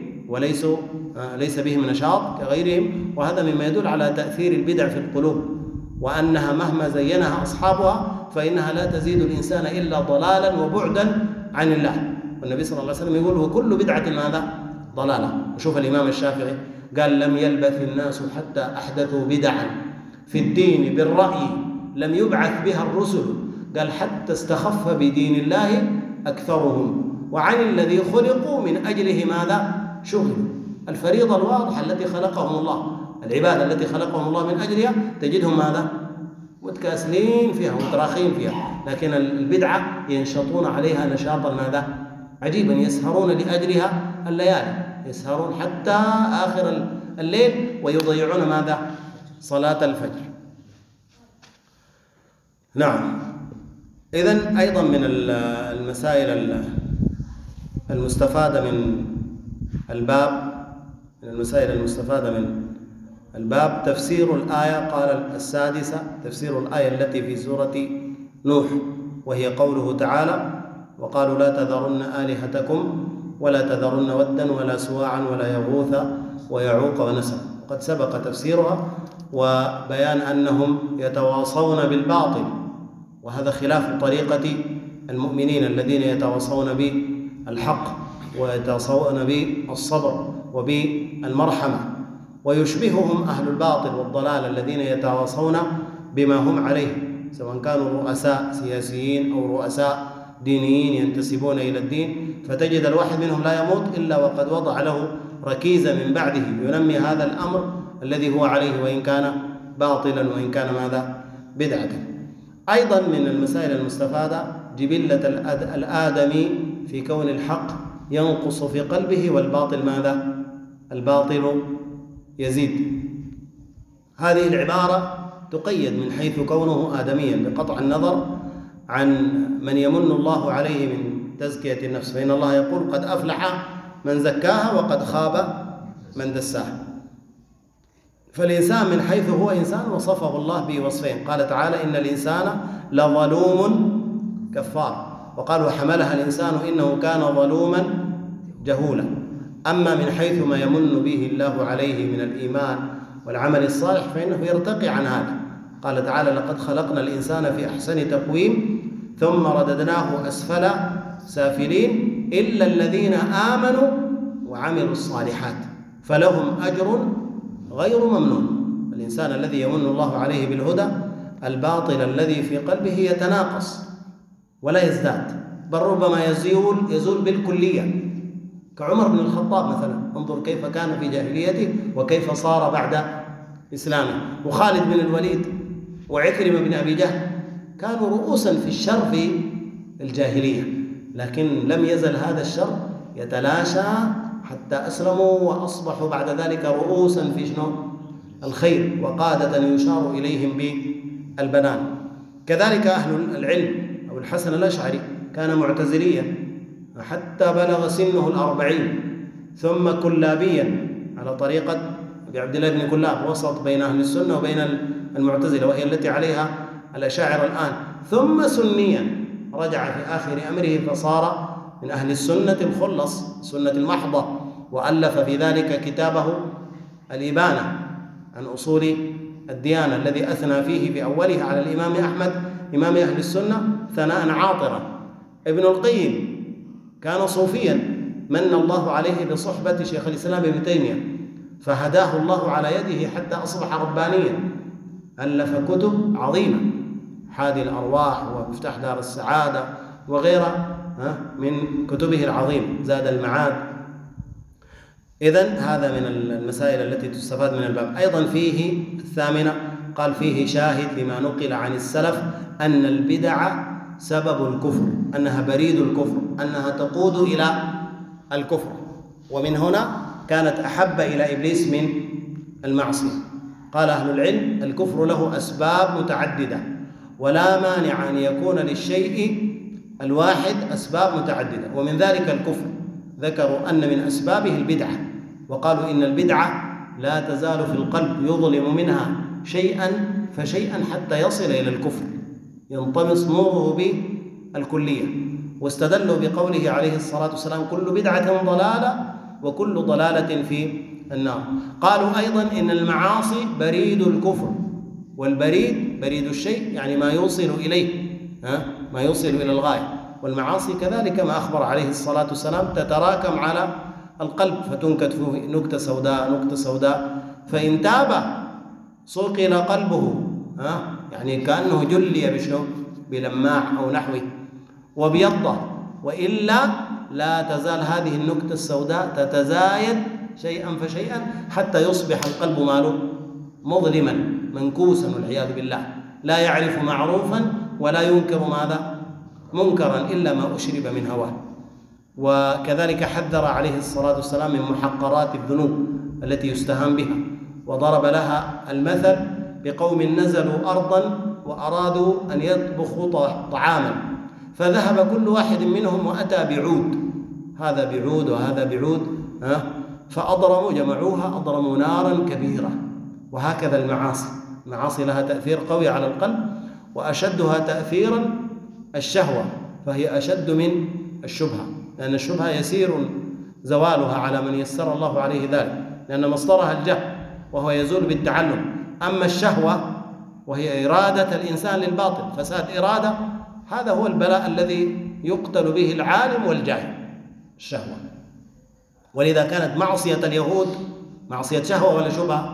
ليس بهم نشاط كغيرهم، وهذا مما يدل على تأثير البدع في القلوب، وأنها مهما زينها أصحابها فإنها لا تزيد الإنسان إلا ضلالا وبعدا عن الله. والنبي صلى الله عليه وسلم يقول: وكل بدعة ماذا؟ ضلالة. وشوف الإمام الشافعي قال: لم يلبث الناس حتى أحدثوا بدعا في الدين بالرأي لم يبعث بها الرسل، قال: حتى استخف بدين الله أكثرهم، وعن الذي خلقوا من أجله ماذا؟ شغلوا. الفريضة الواضحة التي خلقهم الله، العبادة التي خلقهم الله من أجلها، تجدهم ماذا؟ متكاسلين فيها ومتراخين فيها، لكن البدعة ينشطون عليها نشاطا ماذا؟ عجيبا، يسهرون لأجلها الليالي، يسهرون حتى آخر الليل ويضيعون ماذا؟ صلاة الفجر. نعم. إذن أيضا من المسائل المستفادة من الباب تفسير الآية، قال السادسة: تفسير الآية التي في سورة نوح، وهي قوله تعالى: وقالوا لا تذرن آلهتكم ولا تذرن ودا ولا سواعا ولا يغوث ويعوق ونسر. قد سبق تفسيرها وبيان أنهم يتواصون بالباطل، وهذا خلاف طريقة المؤمنين الذين يتواصون بالحق ويتواصون بالصبر وبالمرحمة. ويشبههم أهل الباطل والضلال الذين يتواصون بما هم عليه، سواء كانوا رؤساء سياسيين أو رؤساء دينيين ينتسبون إلى الدين، فتجد الواحد منهم لا يموت إلا وقد وضع له ركيزة من بعده ينمي هذا الأمر الذي هو عليه، وإن كان باطلا وإن كان ماذا؟ بدعة. أيضا من المسائل المستفادة جبلة الآدمي في كون الحق ينقص في قلبه والباطل ماذا؟ الباطل يزيد. هذه العبارة تقيد من حيث كونه آدميا بقطع النظر عن من يمن الله عليه من تزكية النفس، فإن الله يقول: قد أفلح من زكاها وقد خاب من دساها. فالإنسان من حيث هو إنسان وصفه الله بوصفين، قال تعالى: إن الإنسان لظلوم كفار، وقال: وحملها الإنسان إنه كان ظلوما جهولا. أما من حيث ما يمن به الله عليه من الإيمان والعمل الصالح فإنه يرتقي عن هذا. قال تعالى: لقد خلقنا الإنسان في أحسن تقويم ثم رددناه أسفل سافلين إلا الذين آمنوا وعملوا الصالحات فلهم أجر غير ممنون. الإنسان الذي يمن الله عليه بالهدى، الباطل الذي في قلبه يتناقص ولا يزداد، بل ربما يزول بالكلية، كعمر بن الخطاب مثلا، انظر كيف كان في جاهليته وكيف صار بعد إسلامه، وخالد بن الوليد وعكرمة بن أبي جهل كانوا رؤوسا في الشر في الجاهلية، لكن لم يزل هذا الشر يتلاشى حتى أسلموا وأصبحوا بعد ذلك رؤوسا في شنو؟ الخير، وقادة يشار إليهم بالبنان. كذلك أهل العلم، أبو الحسن الأشعري كان معتزليا حتى بلغ سنه 40، ثم كلابيا على طريقة أبي عبد الله بن كلاب، وسط بين أهل السنة وبين المعتزلة، وهي التي عليها الأشاعرة الآن، ثم سنيا رجع في آخر أمره فصار من أهل السنة الخلص، السنة المحضة، وألف في ذلك كتابه الإبانة عن أصول الديانة، الذي أثنى فيه في أوله على الإمام أحمد إمام أهل السنة ثناء عاطرا. ابن القيم كان صوفيا، من الله عليه بصحبة شيخ الإسلام ابن تيمية، فهداه الله على يده حتى أصبح ربانيا، ألف كتب عظيمة، حادي الأرواح ومفتاح دار السعادة وغيرها من كتبه العظيم، زاد المعاد. إذن هذا من المسائل التي تستفاد من الباب. أيضا فيه الثامنة، قال فيه شاهد لما نقل عن السلف أن البدع سبب الكفر، أنها بريد الكفر، أنها تقود إلى الكفر، ومن هنا كانت أحب إلى إبليس من المعصية. قال أهل العلم الكفر له أسباب متعددة، ولا مانع أن يكون للشيء الواحد أسباب متعددة، ومن ذلك الكفر ذكروا أن من أسبابه البدعة، وقالوا إن البدعة لا تزال في القلب يظلم منها شيئا فشيئا حتى يصل إلى الكفر، ينطمس نوره بالكلية. واستدلوا بقوله عليه الصلاة والسلام كل بدعة ضلالة وكل ضلالة في النار. قالوا أيضا إن المعاصي بريد الكفر، والبريد بريد الشيء يعني ما يوصل إليه، ما يوصل إلى الغاية، والمعاصي كذلك ما أخبر عليه الصلاة والسلام تتراكم على القلب فتنكت فيه نكتة سوداء نكتة سوداء، فإن تاب صقل قلبه، يعني كأنه جلي بشنو؟ بلماع أو نحوه، وبيضة، وإلا لا تزال هذه النكتة السوداء تتزايد شيئا فشيئا حتى يصبح القلب ماله مظلما منكوسا والعياذ بالله، لا يعرف معروفا ولا ينكر ماذا؟ منكرا إلا ما أشرب من هواه. وكذلك حذر عليه الصلاة والسلام من محقرات الذنوب التي يستهان بها، وضرب لها المثل بقوم نزلوا أرضا وأرادوا أن يطبخوا طعاما، فذهب كل واحد منهم وأتى بعود، هذا بعود وهذا بعود، فأضرموا جمعوها أضرموا نارا كبيرة. وهكذا المعاصي لها تأثير قوي على القلب، وأشدها تأثيرا الشهوة، فهي أشد من الشبهة، لأن الشبهة يسير زوالها على من يسر الله عليه ذلك، لأن مصدرها الجهل وهو يزول بالتعلم. أما الشهوة وهي إرادة الإنسان للباطل، فساد إرادة، هذا هو البلاء الذي يقتل به العالم والجاهل، الشهوة. ولذا كانت معصية اليهود معصية شهوة ولا شبهة؟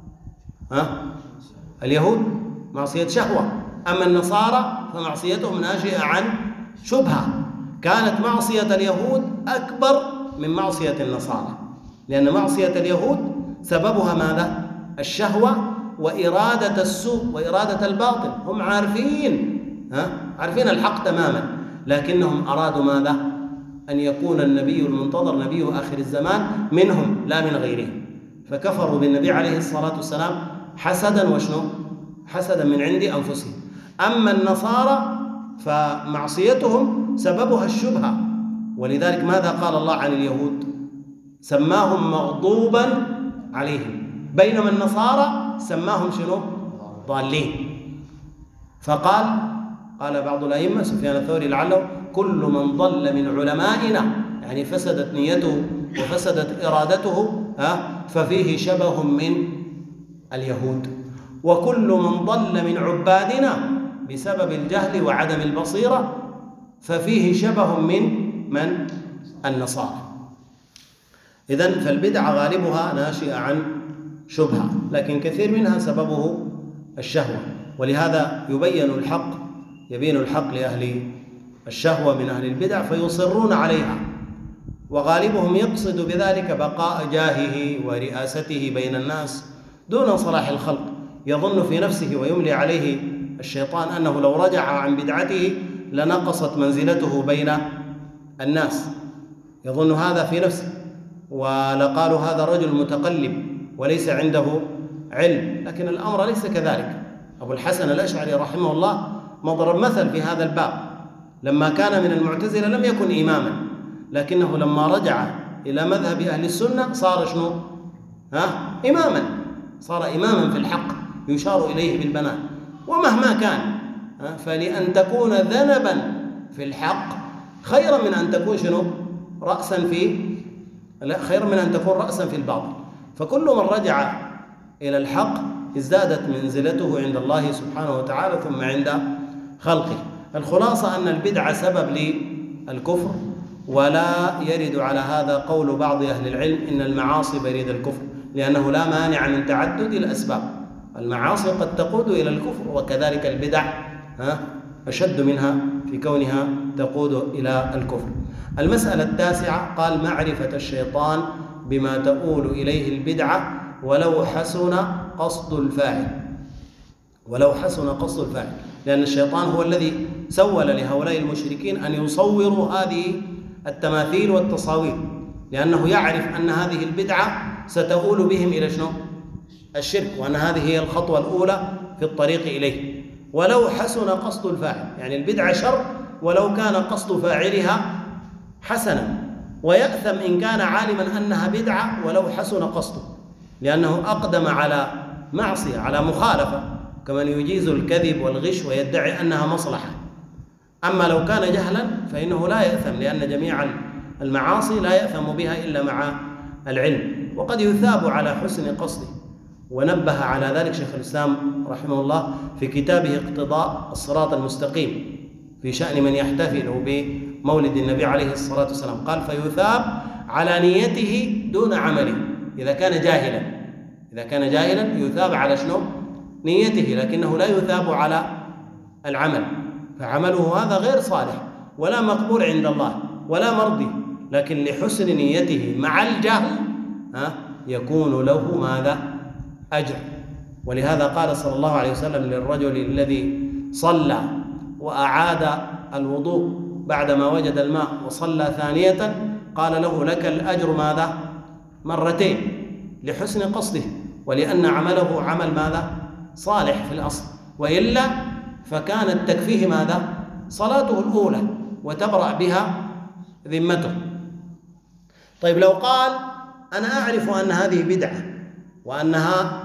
اليهود معصية شهوة، أما النصارى فمعصيتهم ناشئة عن شبهة. كانت معصية اليهود أكبر من معصية النصارى، لأن معصية اليهود سببها ماذا؟ الشهوة وإرادة السوء وإرادة الباطل، هم عارفين الحق تماما، لكنهم أرادوا ماذا؟ أن يكون النبي المنتظر نبي آخر الزمان منهم لا من غيرهم، فكفروا بالنبي عليه الصلاة والسلام حسدا وشنو؟ حسدا من عند أنفسهم. أما النصارى فمعصيتهم سببها الشبهة، ولذلك ماذا قال الله عن اليهود؟ سماهم مغضوبا عليهم، بينما النصارى سماهم شنو؟ ضالين. فقال بعض الأئمة سفيان الثوري لعله كل من ضل من علمائنا، يعني فسدت نيته وفسدت إرادته، ففيه شبه من اليهود، وكل من ضل من عبادنا بسبب الجهل وعدم البصيرة ففيه شبه من النصارى. إذن فالبدع غالبها ناشئة عن شبهة، لكن كثير منها سببه الشهوة، ولهذا يبين الحق لأهل الشهوة من أهل البدع فيصرون عليها، وغالبهم يقصد بذلك بقاء جاهه ورئاسته بين الناس دون صلاح الخلق، يظن في نفسه ويملي عليه الشيطان أنه لو رجع عن بدعته لنقصت منزلته بين الناس، يظن هذا في نفسه، ولقالوا هذا رجل متقلب وليس عنده علم، لكن الأمر ليس كذلك. أبو الحسن الأشعري رحمه الله مضرب مثل في هذا الباب، لما كان من المعتزلة لم يكن إماما، لكنه لما رجع إلى مذهب أهل السنة صار شنو؟ إماما، صار إماما في الحق يشار إليه بالبنان. ومهما كان فلأن تكون ذنبا في الحق خيرا من أن تكون شنو؟ خير من أن تكون رأسا في الباطل. فكل من رجع إلى الحق ازدادت منزلته عند الله سبحانه وتعالى ثم عند خلقه. الخلاصة أن البدعة سبب للكفر، ولا يرد على هذا قول بعض أهل العلم إن المعاصي بريد الكفر، لأنه لا مانع من تعدد الأسباب. المعاصي قد تقود إلى الكفر، وكذلك البدع أشد منها في كونها تقود إلى الكفر. المسألة التاسعة قال معرفة الشيطان بما تؤول إليه البدعة ولو حسن قصد الفاعل. ولو حسن قصد الفاعل، لأن الشيطان هو الذي سول لهؤلاء المشركين أن يصوروا هذه التماثيل والتصاوير، لأنه يعرف أن هذه البدعة ستؤول بهم إلى شنو؟ الشرك، وأن هذه هي الخطوة الأولى في الطريق إليه. ولو حسن قصد الفاعل، يعني البدعة شر ولو كان قصد فاعلها حسنا، ويأثم إن كان عالما أنها بدعة ولو حسن قصده، لأنه أقدم على معصية، على مخالفة، كمن يجيز الكذب والغش ويدعي أنها مصلحة. أما لو كان جهلا فإنه لا يأثم، لأن جميع المعاصي لا يأثم بها إلا مع العلم، وقد يثاب على حسن قصده. ونبه على ذلك شيخ الإسلام رحمه الله في كتابه اقتضاء الصراط المستقيم في شأن من يحتفل بمولد النبي عليه الصلاة والسلام، قال فيثاب على نيته دون عمله. إذا كان جاهلا يثاب على شنو؟ نيته، لكنه لا يثاب على العمل، فعمله هذا غير صالح ولا مقبول عند الله ولا مرضي، لكن لحسن نيته مع الجهل يكون له ماذا؟ أجر. ولهذا قال صلى الله عليه وسلم للرجل الذي صلى وأعاد الوضوء بعدما وجد الماء وصلى ثانية، قال له لك الأجر ماذا؟ مرتين، لحسن قصده، ولأن عمله عمل ماذا؟ صالح في الأصل، وإلا فكانت تكفيه ماذا؟ صلاته الأولى وتبرأ بها ذمته. طيب لو قال أنا أعرف أن هذه بدعة وأنها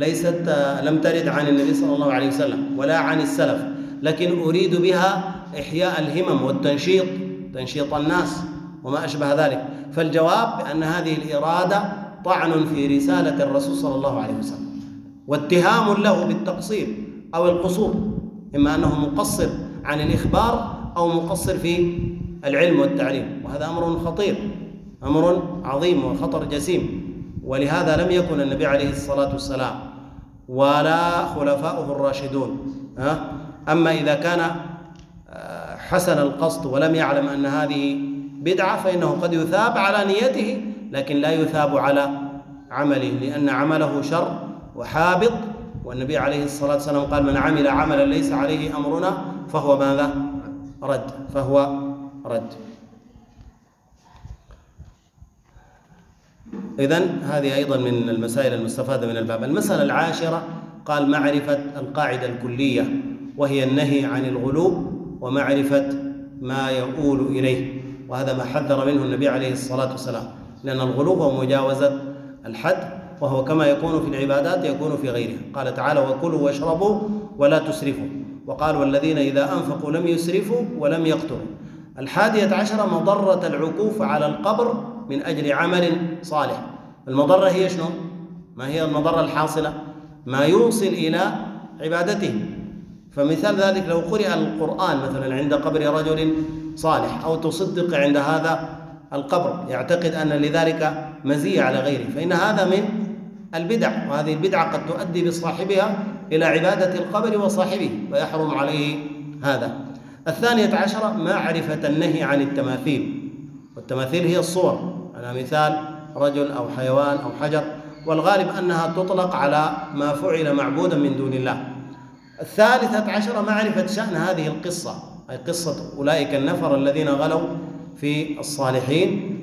لم ترد عن النبي صلى الله عليه وسلم ولا عن السلف، لكن أريد بها إحياء الهمم والتنشيط، تنشيط الناس وما أشبه ذلك، فالجواب بأن هذه الإرادة طعن في رسالة الرسول صلى الله عليه وسلم، واتهام له بالتقصير أو القصور، إما أنه مقصر عن الإخبار أو مقصر في العلم والتعليم، وهذا أمر خطير، أمر عظيم وخطر جسيم. ولهذا لم يكن النبي عليه الصلاة والسلام ولا خلفاؤه الراشدون أما إذا كان حسن القصد ولم يعلم أن هذه بدعة فإنه قد يثاب على نيته، لكن لا يثاب على عمله، لأن عمله شر وحابط. والنبي عليه الصلاة والسلام قال من عمل عملا ليس عليه أمرنا فهو ماذا؟ رد. إذن هذه أيضا من المسائل المستفادة من الباب. المسألة العاشرة قال معرفة القاعدة الكلية، وهي النهي عن الغلو ومعرفة ما يؤول إليه، وهذا ما حذر منه النبي عليه الصلاة والسلام، لأن الغلو هو مجاوزة الحد، وهو كما يكون في العبادات يكون في غيرها. قال تعالى وكلوا واشربوا ولا تسرفوا، وقال والذين إذا أنفقوا لم يسرفوا ولم يقتروا. 11 مضرة العكوف على القبر من أجل عمل صالح. المضرة هي شنو؟ ما هي المضرة الحاصلة؟ ما يوصل إلى عبادته. فمثال ذلك لو قرئ القرآن مثلا عند قبر رجل صالح، أو تصدق عند هذا القبر يعتقد أن لذلك مزية على غيره، فإن هذا من البدع، وهذه البدعة قد تؤدي بصاحبها إلى عبادة القبر وصاحبه ويحرم عليه هذا. 12 معرفة النهي عن التماثيل، والتماثيل هي الصور، على مثال رجل أو حيوان أو حجر، والغالب أنها تطلق على ما فعل معبودا من دون الله. 13 معرفة شأن هذه القصة، أي قصة أولئك النفر الذين غلوا في الصالحين،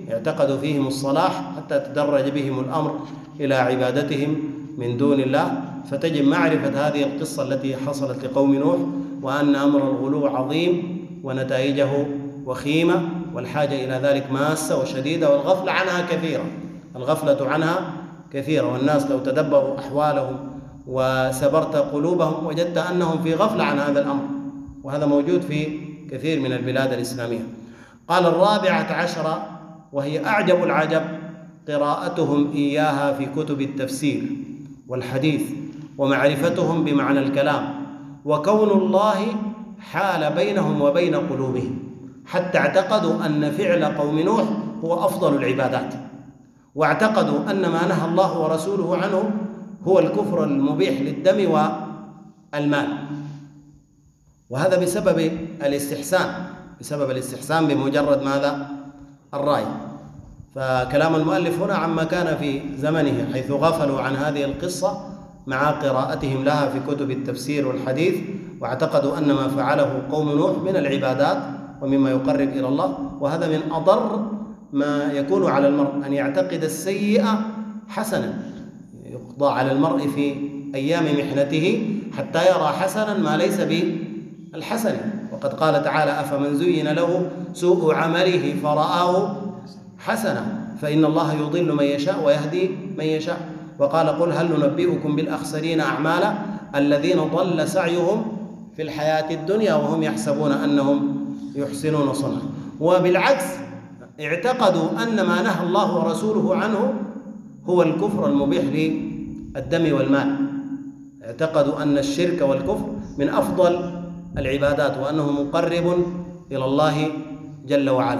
اعتقدوا فيهم الصلاح حتى تدرج بهم الأمر إلى عبادتهم من دون الله. فتجب معرفة هذه القصة التي حصلت لقوم نوح، وأن أمر الغلو عظيم ونتائجه وخيمة، والحاجة إلى ذلك ماسة وشديدة، والغفلة عنها كثيرة. الغفلة عنها كثيرة، والناس لو تدبروا أحوالهم وسبرت قلوبهم وجدت أنهم في غفلة عن هذا الأمر، وهذا موجود في كثير من البلاد الإسلامية. قال 14، وهي أعجب العجب، قراءتهم إياها في كتب التفسير والحديث، ومعرفتهم بمعنى الكلام، وكون الله حال بينهم وبين قلوبهم، حتى اعتقدوا أن فعل قوم نوح هو أفضل العبادات، واعتقدوا أن ما نهى الله ورسوله عنه هو الكفر المبيح للدم والمال. وهذا بسبب الاستحسان بمجرد ماذا؟ الرأي. فكلام المؤلف هنا عما كان في زمنه، حيث غفلوا عن هذه القصة مع قراءتهم لها في كتب التفسير والحديث، واعتقدوا أن ما فعله قوم نوح من العبادات ومما يقرب إلى الله. وهذا من أضر ما يكون على المرء، أن يعتقد السيئ حسنا. يقضى على المرء في أيام محنته حتى يرى حسنا ما ليس بالحسن. وقد قال تعالى: أفمن زين له سوء عمله فرآه حسنا فإن الله يضل من يشاء ويهدي من يشاء. وقال: قل هل ننبئكم بالأخسرين أعمالا الذين ضل سعيهم في الحياة الدنيا وهم يحسبون أنهم يحسنون صنعا. وبالعكس، اعتقدوا أن ما نهى الله ورسوله عنه هو الكفر المبيح للدم والمال. اعتقدوا أن الشرك والكفر من أفضل العبادات، وأنه مقرب إلى الله جل وعلا.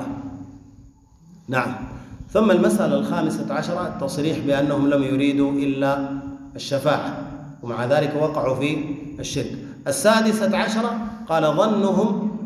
نعم. ثم المسألة 15، التصريح بأنهم لم يريدوا إلا الشفاعة، ومع ذلك وقعوا في الشرك. 16 قال: ظنهم،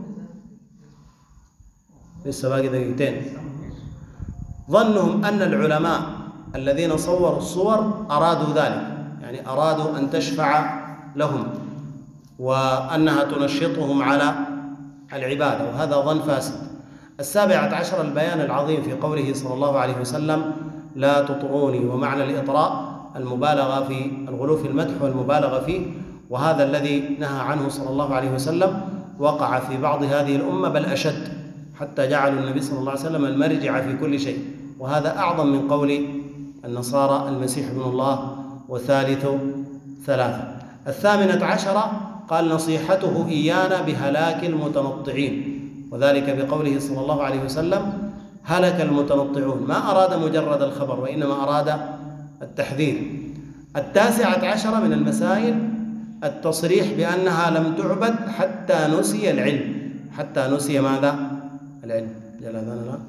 لسه باقي دقيقتين، ظنهم أن العلماء الذين صوروا الصور أرادوا ذلك، يعني أرادوا أن تشفع لهم وأنها تنشطهم على العبادة، وهذا ظن فاسد. 17 البيان العظيم في قوله صلى الله عليه وسلم: لا تطروني، ومعنى الإطراء المبالغة في الغلو في المدح والمبالغة فيه، وهذا الذي نهى عنه صلى الله عليه وسلم وقع في بعض هذه الأمة بل أشد، حتى جعلوا النبي صلى الله عليه وسلم المرجع في كل شيء، وهذا أعظم من قول النصارى المسيح ابن الله وثالث ثلاثة. 18 قال: نصيحته إيانا بهلاك المتنطعين، وذلك بقوله صلى الله عليه وسلم: هلك المتنطعون، ما أراد مجرد الخبر وإنما أراد التحذير. 19 من المسائل التصريح بأنها لم تعبد حتى نسي العلم، حتى نسي ماذا؟ العلم. جل الأذان الآن،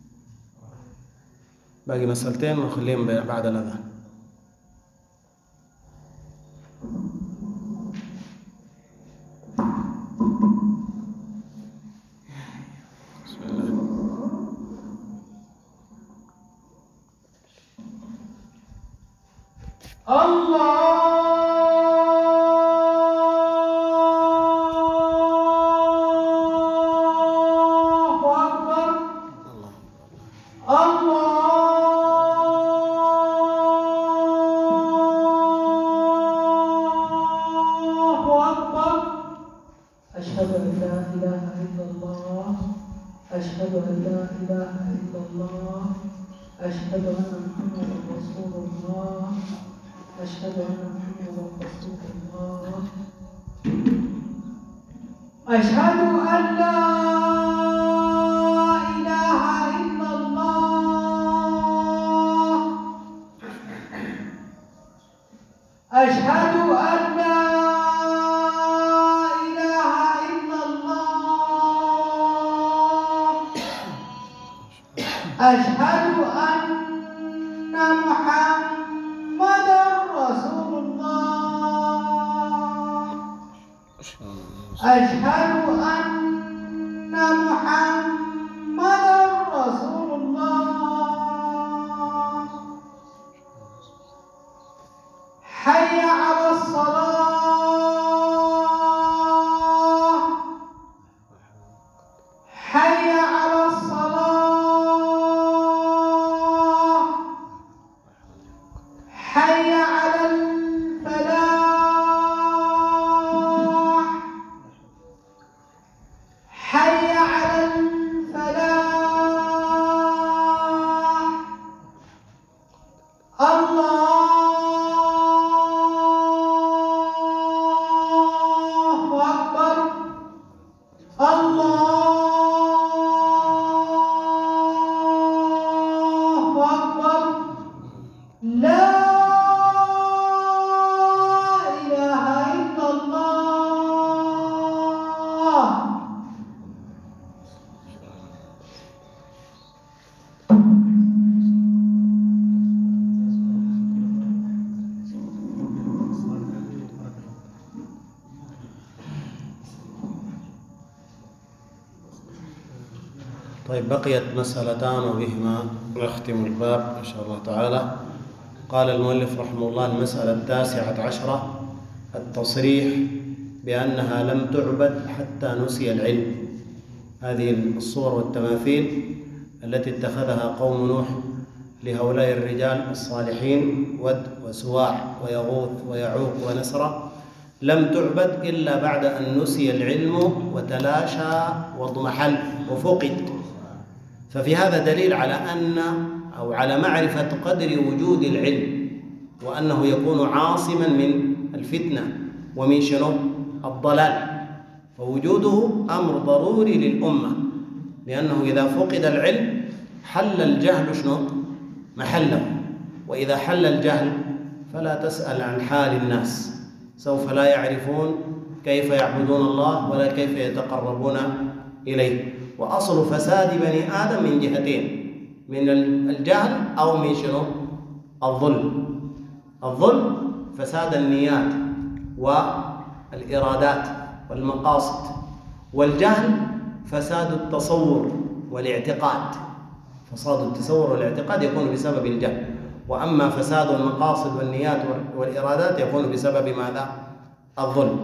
باقي مسألتين ونخليهم بعد الأذان. طيب، بقيت مسألتان وبهما نختم الباب إن شاء الله تعالى. قال المؤلف رحمه الله: المسألة 19، التصريح بأنها لم تعبد حتى نسي العلم. هذه الصور والتماثيل التي اتخذها قوم نوح لهؤلاء الرجال الصالحين، ود وسواع ويغوث ويعوق ونسرا، لم تعبد إلا بعد أن نسي العلم وتلاشى واضمحل وفقد. ففي هذا دليل على على معرفة قدر وجود العلم، وأنه يكون عاصما من الفتنة ومن الضلال. فوجوده أمر ضروري للأمة، لأنه إذا فقد العلم حل الجهل محله، وإذا حل الجهل فلا تسأل عن حال الناس، سوف لا يعرفون كيف يعبدون الله ولا كيف يتقربون إليه. وأصل فساد بني آدم من جهتين: من الجهل أو من الظلم. الظلم فساد النيات والإرادات والمقاصد، والجهل فساد التصور والاعتقاد. فساد التصور والاعتقاد يكون بسبب الجهل، وأما فساد المقاصد والنيات والإرادات يكون بسبب ماذا؟ الظلم.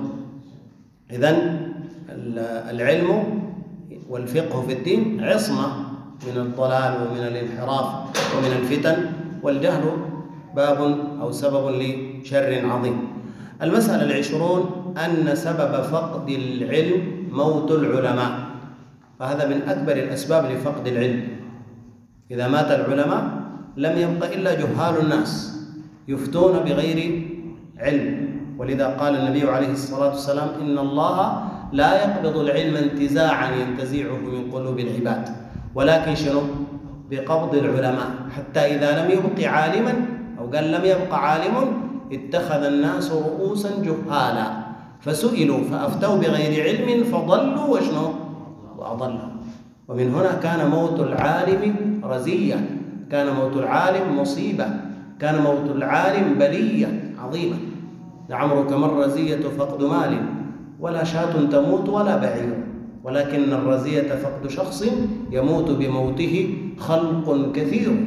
إذن العلم والفقه في الدين عصمة من الضلال ومن الانحراف ومن الفتن، والجهل باب أو سبب لشر عظيم. المسألة 20، أن سبب فقد العلم موت العلماء. فهذا من أكبر الأسباب لفقد العلم. إذا مات العلماء لم يبق إلا جهال الناس يفتون بغير علم. ولذا قال النبي عليه الصلاة والسلام: إن الله لا يقبض العلم انتزاعا ينتزعه من قلوب العباد، ولكن بقبض العلماء، حتى إذا لم يبق عالما، أو قال لم يبق عالم، اتخذ الناس رؤوسا جهالا فسئلوا فأفتوا بغير علم فضلوا وأضلوا. ومن هنا كان موت العالم رزيا، كان موت العالم مصيبة، كان موت العالم بلية عظيمة. لعمرك ما الرزية فقد مال، ولا شاة تموت ولا بعير، ولكن الرزية فقد شخص يموت بموته خلق كثير.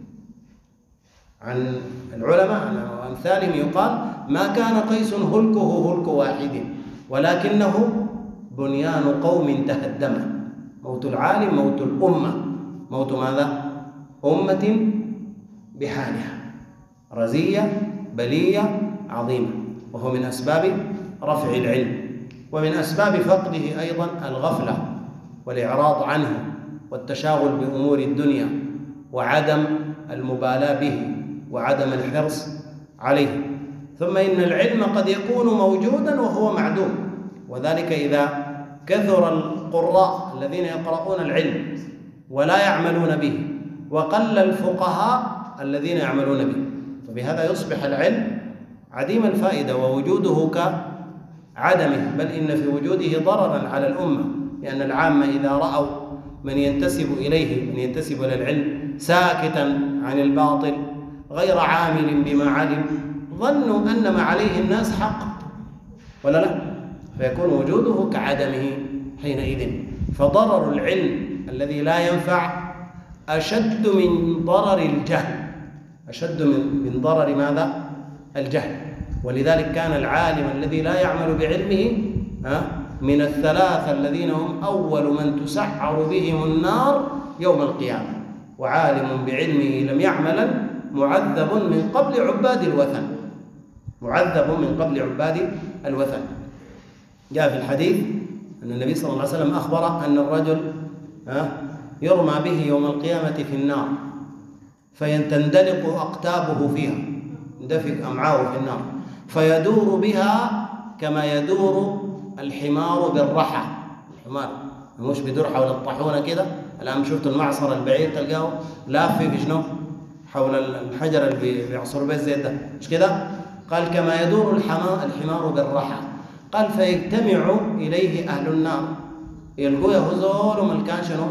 عن العلماء وأمثالهم يقال: ما كان قيس هلكه هلك واحد، ولكنه بنيان قوم تهدم. موت العالم موت الأمة، موت ماذا؟ أمة بحالها، رزية بلية عظيمة. وهو من أسباب رفع العلم. ومن أسباب فقده أيضا الغفلة والإعراض عنه والتشاغل بأمور الدنيا، وعدم المبالاة به، وعدم الحرص عليه. ثم إن العلم قد يكون موجودا وهو معدوم، وذلك إذا كثر القراء الذين يقرؤون العلم ولا يعملون به، وقل الفقهاء الذين يعملون به، فبهذا يصبح العلم عديم الفائدة ووجوده كعدمه، بل إن في وجوده ضررا على الأمة، لأن العامة إذا رأوا من ينتسب إليه، من ينتسب إلى العلم ساكتا عن الباطل غير عامل بما علم، ظنوا أن ما عليه الناس حق، ولا لا؟ فيكون وجوده كعدمه حينئذ. فضرر العلم الذي لا ينفع أشد من ضرر الجهل، أشد من ضرر ماذا؟ الجهل. ولذلك كان العالم الذي لا يعمل بعلمه من الثلاثة الذين هم أول من تسعر بهم النار يوم القيامة. وعالم بعلمه لم يعمل معذب من قبل عباد الوثن، معذب من قبل عباد الوثن. جاء في الحديث أن النبي صلى الله عليه وسلم أخبر أن الرجل يرمى به يوم القيامة في النار، فتندلق أقتابه فيها، يندفق أمعاؤه في النار، فيدور بها كما يدور الحمار بالرحى. الحمار مش بيدور حول الطاحونة كده. الآن شفتوا المعصر البعير تلقاه لاف في شنو؟ حول الحجر اللي بيعصر به الزيت ده، مش كده؟ قال كما يدور الحمار بالرحى. قال فيجتمع إليه أهل النار، يلقوا يهزون ملكان شنو؟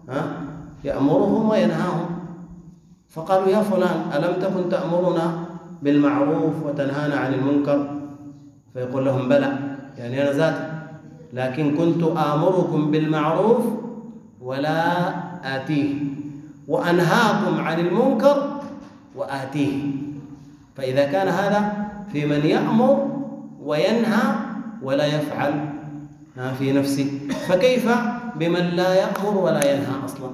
يأمرهم وينهاهم. فقالوا يا فلان ألم تكن تأمرنا بالمعروف وتنهانا عن المنكر؟ فيقول لهم بلى، يعني أنا ذاتي، لكن كنت آمركم بالمعروف ولا آتيه، وأنهاكم عن المنكر وآتيه. فإذا كان هذا في من يأمر وينهى ولا يفعل في نفسه، فكيف بمن لا يأمر ولا ينهى أصلا؟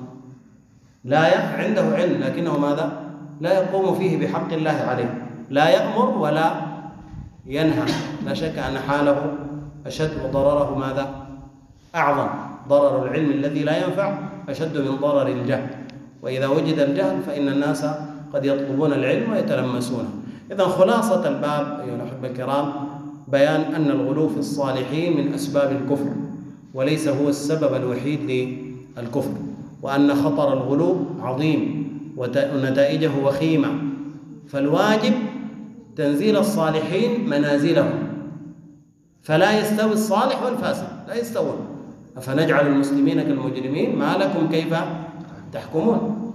لا عنده علم لكنه ماذا؟ لا يقوم فيه بحق الله عليه، لا يأمر ولا ينهى. لا شك أن حاله أشد وضرره ماذا؟ أعظم. ضرر العلم الذي لا ينفع أشد من ضرر الجهل، وإذا وجد الجهل فإن الناس قد يطلبون العلم ويتلمسونه. إذن خلاصة الباب أيها الأحبة الكرام بيان أن الغلو في الصالحين من أسباب الكفر، وليس هو السبب الوحيد للكفر، وأن خطر الغلو عظيم ونتائجه وخيمة. فالواجب تنزيل الصالحين منازلهم، فلا يستوي الصالح والفاسد، لا يستوون. أفنجعل المسلمين كالمجرمين؟ ما لكم كيف تحكمون؟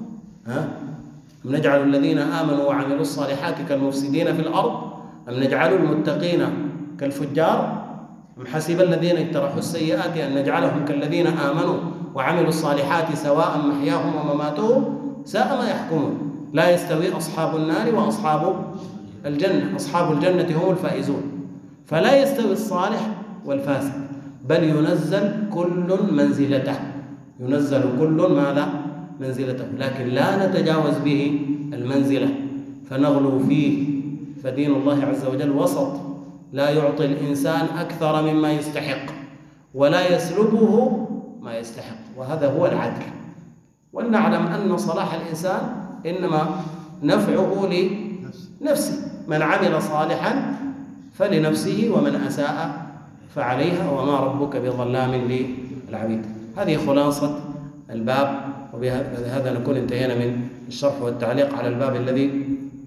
أم نجعل الذين آمنوا وعملوا الصالحات كالمفسدين في الأرض، أم نجعل المتقين كالفجار؟ أم حسب الذين اجترحوا السيئات أن نجعلهم كالذين آمنوا وعملوا الصالحات سواء محياهم ومماتهم ساء ما يحكمون. لا يستوي أصحاب النار وأصحاب الجنة، أصحاب الجنة هم الفائزون. فلا يستوي الصالح والفاسد، بل ينزل كل منزلته، ينزل كل ماذا؟ منزلته، لكن لا نتجاوز به المنزلة فنغلو فيه. فدين الله عز وجل وسط، لا يعطي الإنسان أكثر مما يستحق ولا يسلبه ما يستحق، وهذا هو العدل. ولنعلم أن صلاح الإنسان إنما نفعه لنفسه، من عمل صالحا فلنفسه ومن أساء فعليها وما ربك بظلام للعبيد. هذه خلاصة الباب، وبهذا نكون انتهينا من الشرح والتعليق على الباب الذي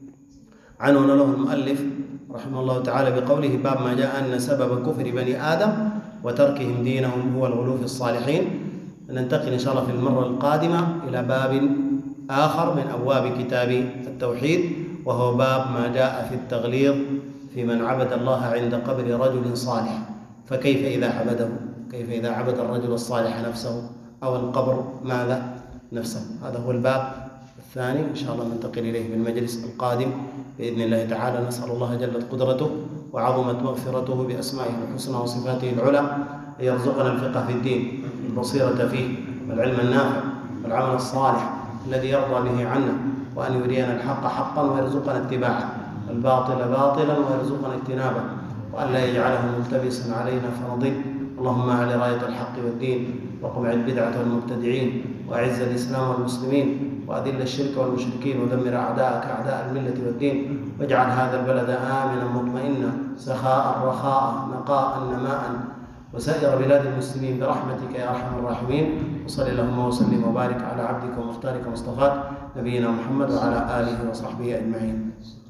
عنون له المؤلف رحمه الله تعالى بقوله: باب ما جاء أن سبب كفر بني آدم وتركهم دينهم هو الغلو في الصالحين. ننتقل إن شاء الله في المرة القادمة إلى باب آخر من أبواب كتاب التوحيد، وهو باب ما جاء في التغليظ في من عبد الله عند قبر رجل صالح. فكيف إذا عبده؟ كيف إذا عبد الرجل الصالح نفسه أو القبر ماذا؟ نفسه. هذا هو الباب الثاني، إن شاء الله ننتقل إليه في المجلس القادم بإذن الله تعالى. نسأل الله جلت قدرته وعظمت مغفرته بأسمائه الحسنى وصفاته العلى أن يرزقنا الفقه في الدين، البصيرة فيه، والعلم النافع، والعمل الصالح الذي يرضى به عنا، وأن يرينا الحق حقا ويرزقنا اتباعه، والباطل باطلا ويرزقنا اجتنابه، وأن لا يجعله ملتبسا علينا فنضل. اللهم أعل راية الحق والدين، وقمع البدعة والمبتدعين، وأعز الإسلام والمسلمين، وأذل الشرك والمشركين، ودمر أعداءك أعداء الملة والدين، واجعل هذا البلد آمنا مطمئنا سخاء رخاء نقاء نماء، وسائر بلاد المسلمين برحمتك يا أرحم الراحمين. وصل اللهم وسلم وبارك على عبدك ومختارك ومصطفاك نبينا محمد وعلى آله وصحبه أجمعين.